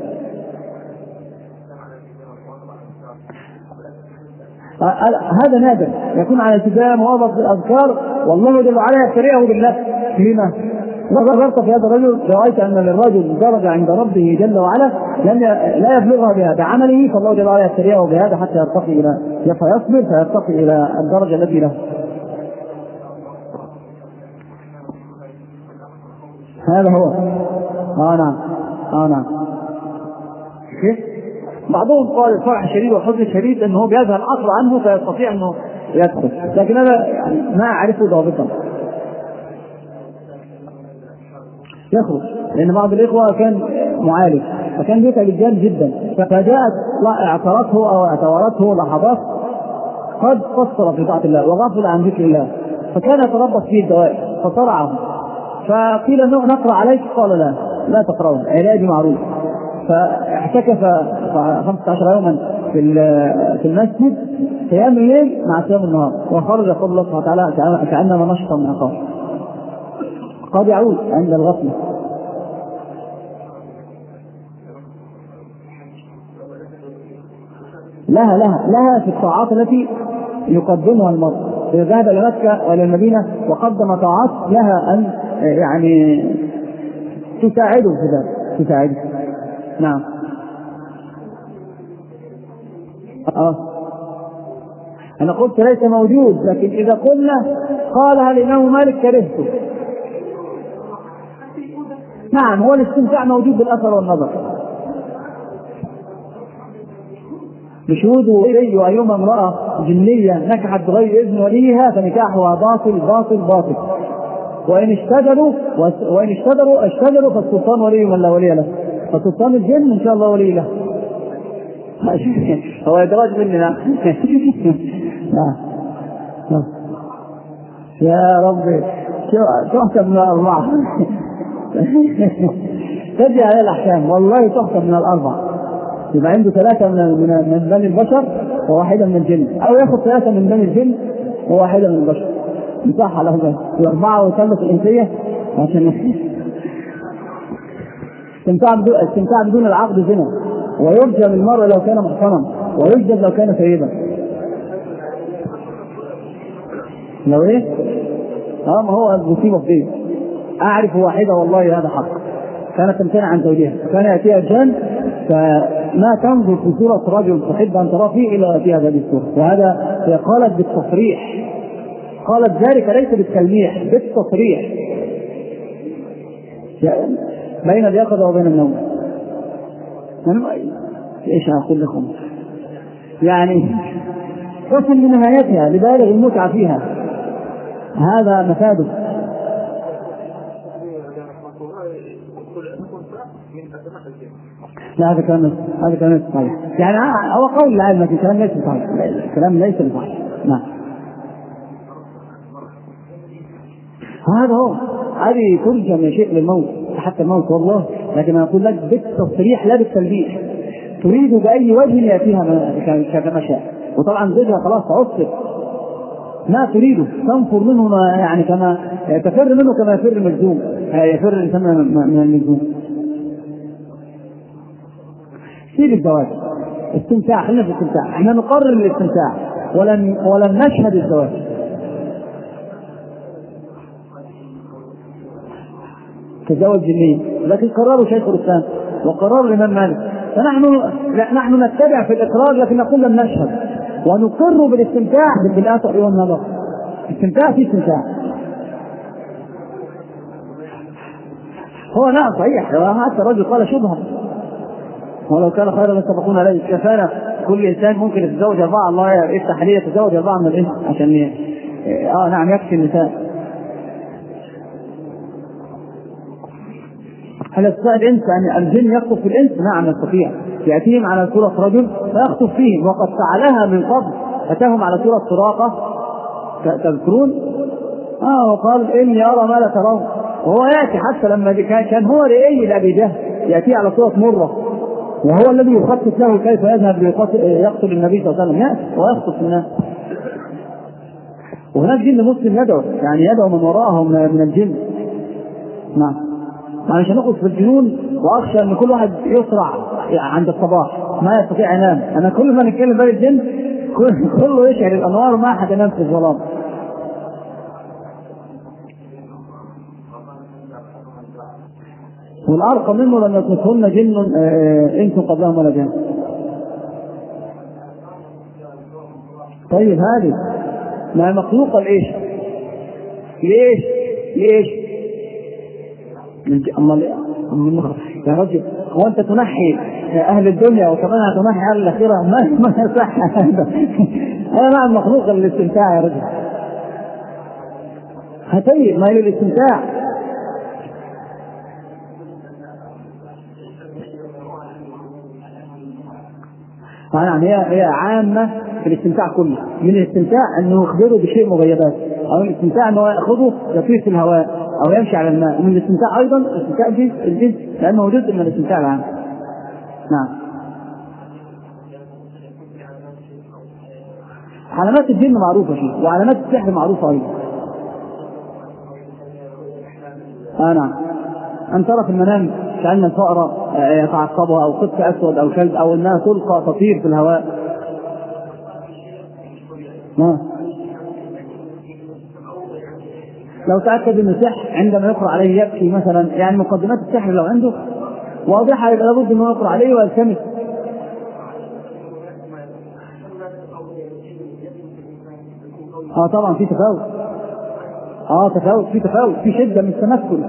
هذا نادر يكون على التزام ووضع في الأذكار والله جل وعلا يفتريه بالله. لما نظرت في هذا الرجل رأيت أن للرجل درجة عند ربه جل وعلا لم لا يبلغها بها بعمله فالله جل وعلا يفتريه بهذا حتى يرتقي إلى فيصبر فيرتقي إلى الدرجة التي له. هذا هو. آه نعم آه نعم. بعضهم قال فرح شديد وحزن شديد انه بيذهب العصر عنه فيستطيع انه يدخل لكن انا يعني ما اعرفه ضابطا. يخرج لان بعض الاخوه كان معالج فكان بيتعب الجان جدا فجاءت اعترته او اعتورته لحظات قد قصر في طاعه الله وغفل عن ذكر الله فكان يتربص فيه الدوائر فصرعه فقيل نقرا عليك قال لا لا تقرأه علاجي معروف. فاعتكف خمسة عشر يوما في في المسجد قيام الليل مع صيام النهار وخرج قبل الله سبحانه وتعالى كأنما نشطا من عقاب. قد يعود عند الغفلة. لها لها لها في الطاعات التي يقدمها المرء. إذا ذهب إلى مكة وإلى المدينة وقدم طاعات لها أن يعني تساعده في ذلك تساعده. نعم. آه. أنا قلت ليس موجود لكن إذا قلنا قالها الإمام مالك كرهته. نعم هو الاستمتاع موجود بالأثر والنظر. بشهود ولي وأيما امرأة جنية نكحت بغير إذن وليها فنكاحها باطل باطل باطل. وإن اشتغلوا وإن اشتغلوا اشتغلوا فالسلطان ولي من لا ولي له. فسلطان الجن إن شاء الله ولي له. هو إدراج مننا. يا ربي تحكم من الأربعة. تجي عليه الأحكام والله تحكم من الأربعة. يبقى عنده ثلاثة من من بني البشر وواحدة من الجن أو يأخذ ثلاثة من بني الجن وواحدة من البشر مساحة له بس الأربعة وثلاثة الإنسية عشان استمتاع بدون العقد زنا ويرجم المرء لو كان محصنا ويجلد لو كان سيدا. لو ايه؟ اه ما هو المصيبة في ايه؟ اعرف واحدة والله هذا حق كانت تمتنع عن زوجها كان يأتيها الجن فما تنظر في صورة رجل تحب ان ترى فيه الا في هذه الصورة. وهذا هي قالت بالتصريح قالت ذلك ليس بالتلميح بالتصريح يعني بين اليقظة وبين النوم. ايش اقول لكم يعني تصل لنهايتها لبالغ المتعة فيها هذا مفاده. لا هذا كلام هذا كلام صحيح يعني هو قول العلم لكن كلام ليس صحيح كلام ليس صحيح. نعم هذا هو هذه ترجم يا شيخ للموت حتى الموت والله، لكن أنا أقول لك بالتصريح لا بالتلبيح، تريد بأي وجه يأتيها كما شاء، وطبعا زوجها خلاص تعصر ما تريده، تنفر منه ما يعني كما تفر منه كما يفر المجذوم، يفر الإنسان من المجذوم. سيب الزواج استمتاع، خلينا في الاستمتاع، احنا نقرر الاستمتاع ولن ولن نشهد الزواج. تزوج جنين، لكن قرروا شيخ الإسلام وقرار الإمام مالك، فنحن نحن نتبع في الإقرار لكن نقول لن نشهد، ونقر بالاستمتاع بالآثار والنظر. استمتاع في استمتاع. هو نعم صحيح، حتى الرجل قال شبهة ولو كان خيرا لسبقون عليه، كفانا كل إنسان ممكن يتزوج أربعة، الله يفتح عليه يتزوج أربعة من الإنس عشان ي... آه نعم يكفي النساء. هل يستطيع الإنس أن الجن يخطف في الإنس؟ نعم يستطيع، يأتيهم على صورة رجل فيخطف فيهم، وقد فعلها من قبل، أتاهم على صورة سراقة تذكرون؟ آه وقال إني أرى ما لا ترون، وهو يأتي حتى لما كان هو رئي لأبي جهل يأتي على صورة مرة، وهو الذي يخطط له كيف يذهب يقتل النبي صلى الله عليه وسلم، يأتي ويخطف الناس. وهناك جن مسلم يدعو، يعني يدعو من وراءه من الجن. نعم أنا مش هنقص في الجنون، وأخشى أن كل واحد يسرع عند الصباح ما يستطيع ينام. أنا كل ما نتكلم بين الجن كله يشعر الأنوار ما أحد ينام في الظلام. والأرقى منه لم يطلقهن جن إنس قبلهم ولا جن. طيب هذه ما مخلوقة لإيش؟ ليش؟ ليش؟ الله يا رجل، هو أنت تنحي أهل الدنيا وكمان تنحي أهل الأخيرة؟ ما ما يصح هذا. أنا مع المخلوق للاستمتاع يا رجل. هتيب ما إلى الاستمتاع. يعني هي هي عامة في الاستمتاع كله. من الاستمتاع أنه يخبره بشيء مغيبات، أو الاستمتاع أنه يأخذه يطير في الهواء أو يمشي على الماء. من الاستمتاع أيضا الاستمتاع الجنس، لأنه جزء من الاستمتاع العام. نعم. علامات الجن معروفة فيه، وعلامات السحر معروفة أيضا. آه نعم. أن ترى في المنام كأن الفأرة يتعقبها أو قط أسود أو كلب، أو أنها تلقى تطير في الهواء. نعم. لو تأكد أن السحر عندما يقرأ عليه يبكي مثلا، يعني مقدمات السحر لو عنده واضحة يبقى لابد أنه يقرأ عليه ويلتمس. اه طبعا في تفاوت، اه تفاوت في تفاوت في شدة من التمثل،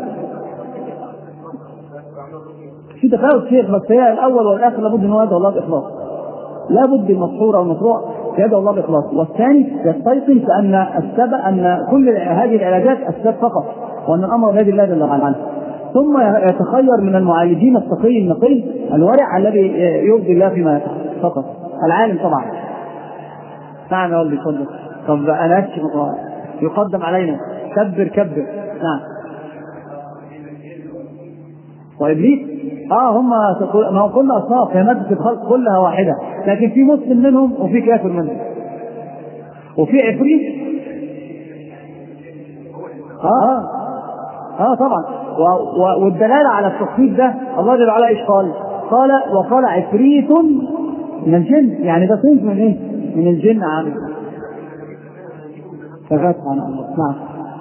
في تفاوت شيخ. بس هي الأول والآخر لابد أنه يدعو الله بإخلاص، لابد المسحور أو المسروع يدعو الله بإخلاص. والثاني يستيقن بأن السبب أن كل هذه العلاجات أسباب فقط، وأن الأمر بيد الله جل وعلا. ثم يتخير من المعالجين التقي النقي الورع الذي يرضي الله فيما يفعل فقط. العالم طبعا. نعم يا ولدي تفضل. طب أنا أكشف يقدم علينا كبر كبر. نعم. وإبليس اه هم ما قلنا أصناف، هي مادة الخلق كلها واحدة، لكن في مسلم منهم وفي كافر منهم وفي عفريت. اه اه, آه طبعا. والدلالة على التصفيق ده الله جل وعلا ايش قال؟ قال وقال عفريت من الجن، يعني ده صنف من ايه؟ من الجن عامل. ففتح عن الله. نعم.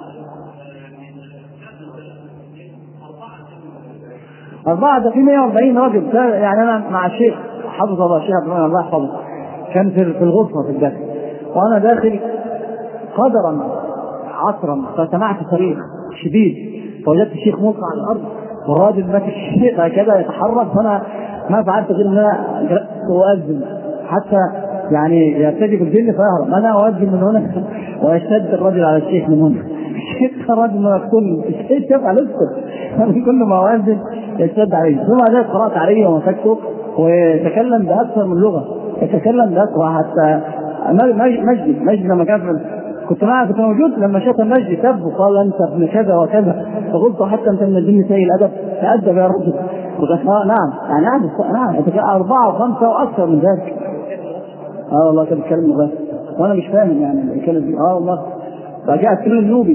أربعة ده في مئة وأربعين راجل. يعني أنا مع الشيخ حفظ الله الشيخ عبد الله يحفظه كان في الغرفة في الداخل، وأنا داخل قدرا عصرا فسمعت صريخ شديد، فوجدت الشيخ موقع على الأرض والراجل ماسك الشيخ هكذا يتحرك، فأنا ما فعلت غير أن أنا جلست وأذن حتى يعني يرتجف الجن فيهرب. أنا أؤذن من هنا ويشتد الرجل على الشيخ من هنا. الشيخ الرجل مكتول، الشيخ يفعل اسكت، كل ما أؤذن يشتد عليه. ثم ذلك قرأت عليه ومسكته ويتكلم بأكثر من لغة، يتكلم بأكثر حتى مجد مجد لما كان كنت معه كنت موجود لما شتم مجدي سب وقال انت ابن كذا وكذا، فقلت حتى انت من الدين سيء الادب، تأدب يا رجل. وقال اه نعم يعني نعم نعم اربعه وخمسه واكثر من ذلك. اه والله كان بيتكلم بس وانا مش فاهم يعني الكلمه دي. اه والله فجاء السنين النوبي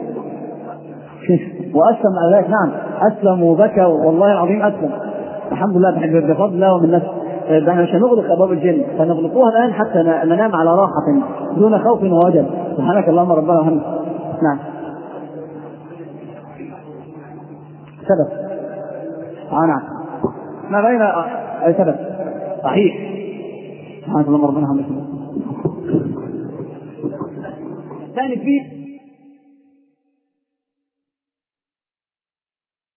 واسلم على ذلك. نعم اسلم وبكى والله العظيم اسلم الحمد لله بفضل الله ومن نفسه. احنا مش هنغلق ابواب الجنه، فنغلقوها الان حتى ننام على راحه دون خوف ووجل. سبحانك اللهم ربنا وحمدك. نعم ثبت. اه نعم ما بين اي ثبت صحيح. سبحانك اللهم ربنا وحمدك. ثاني فيه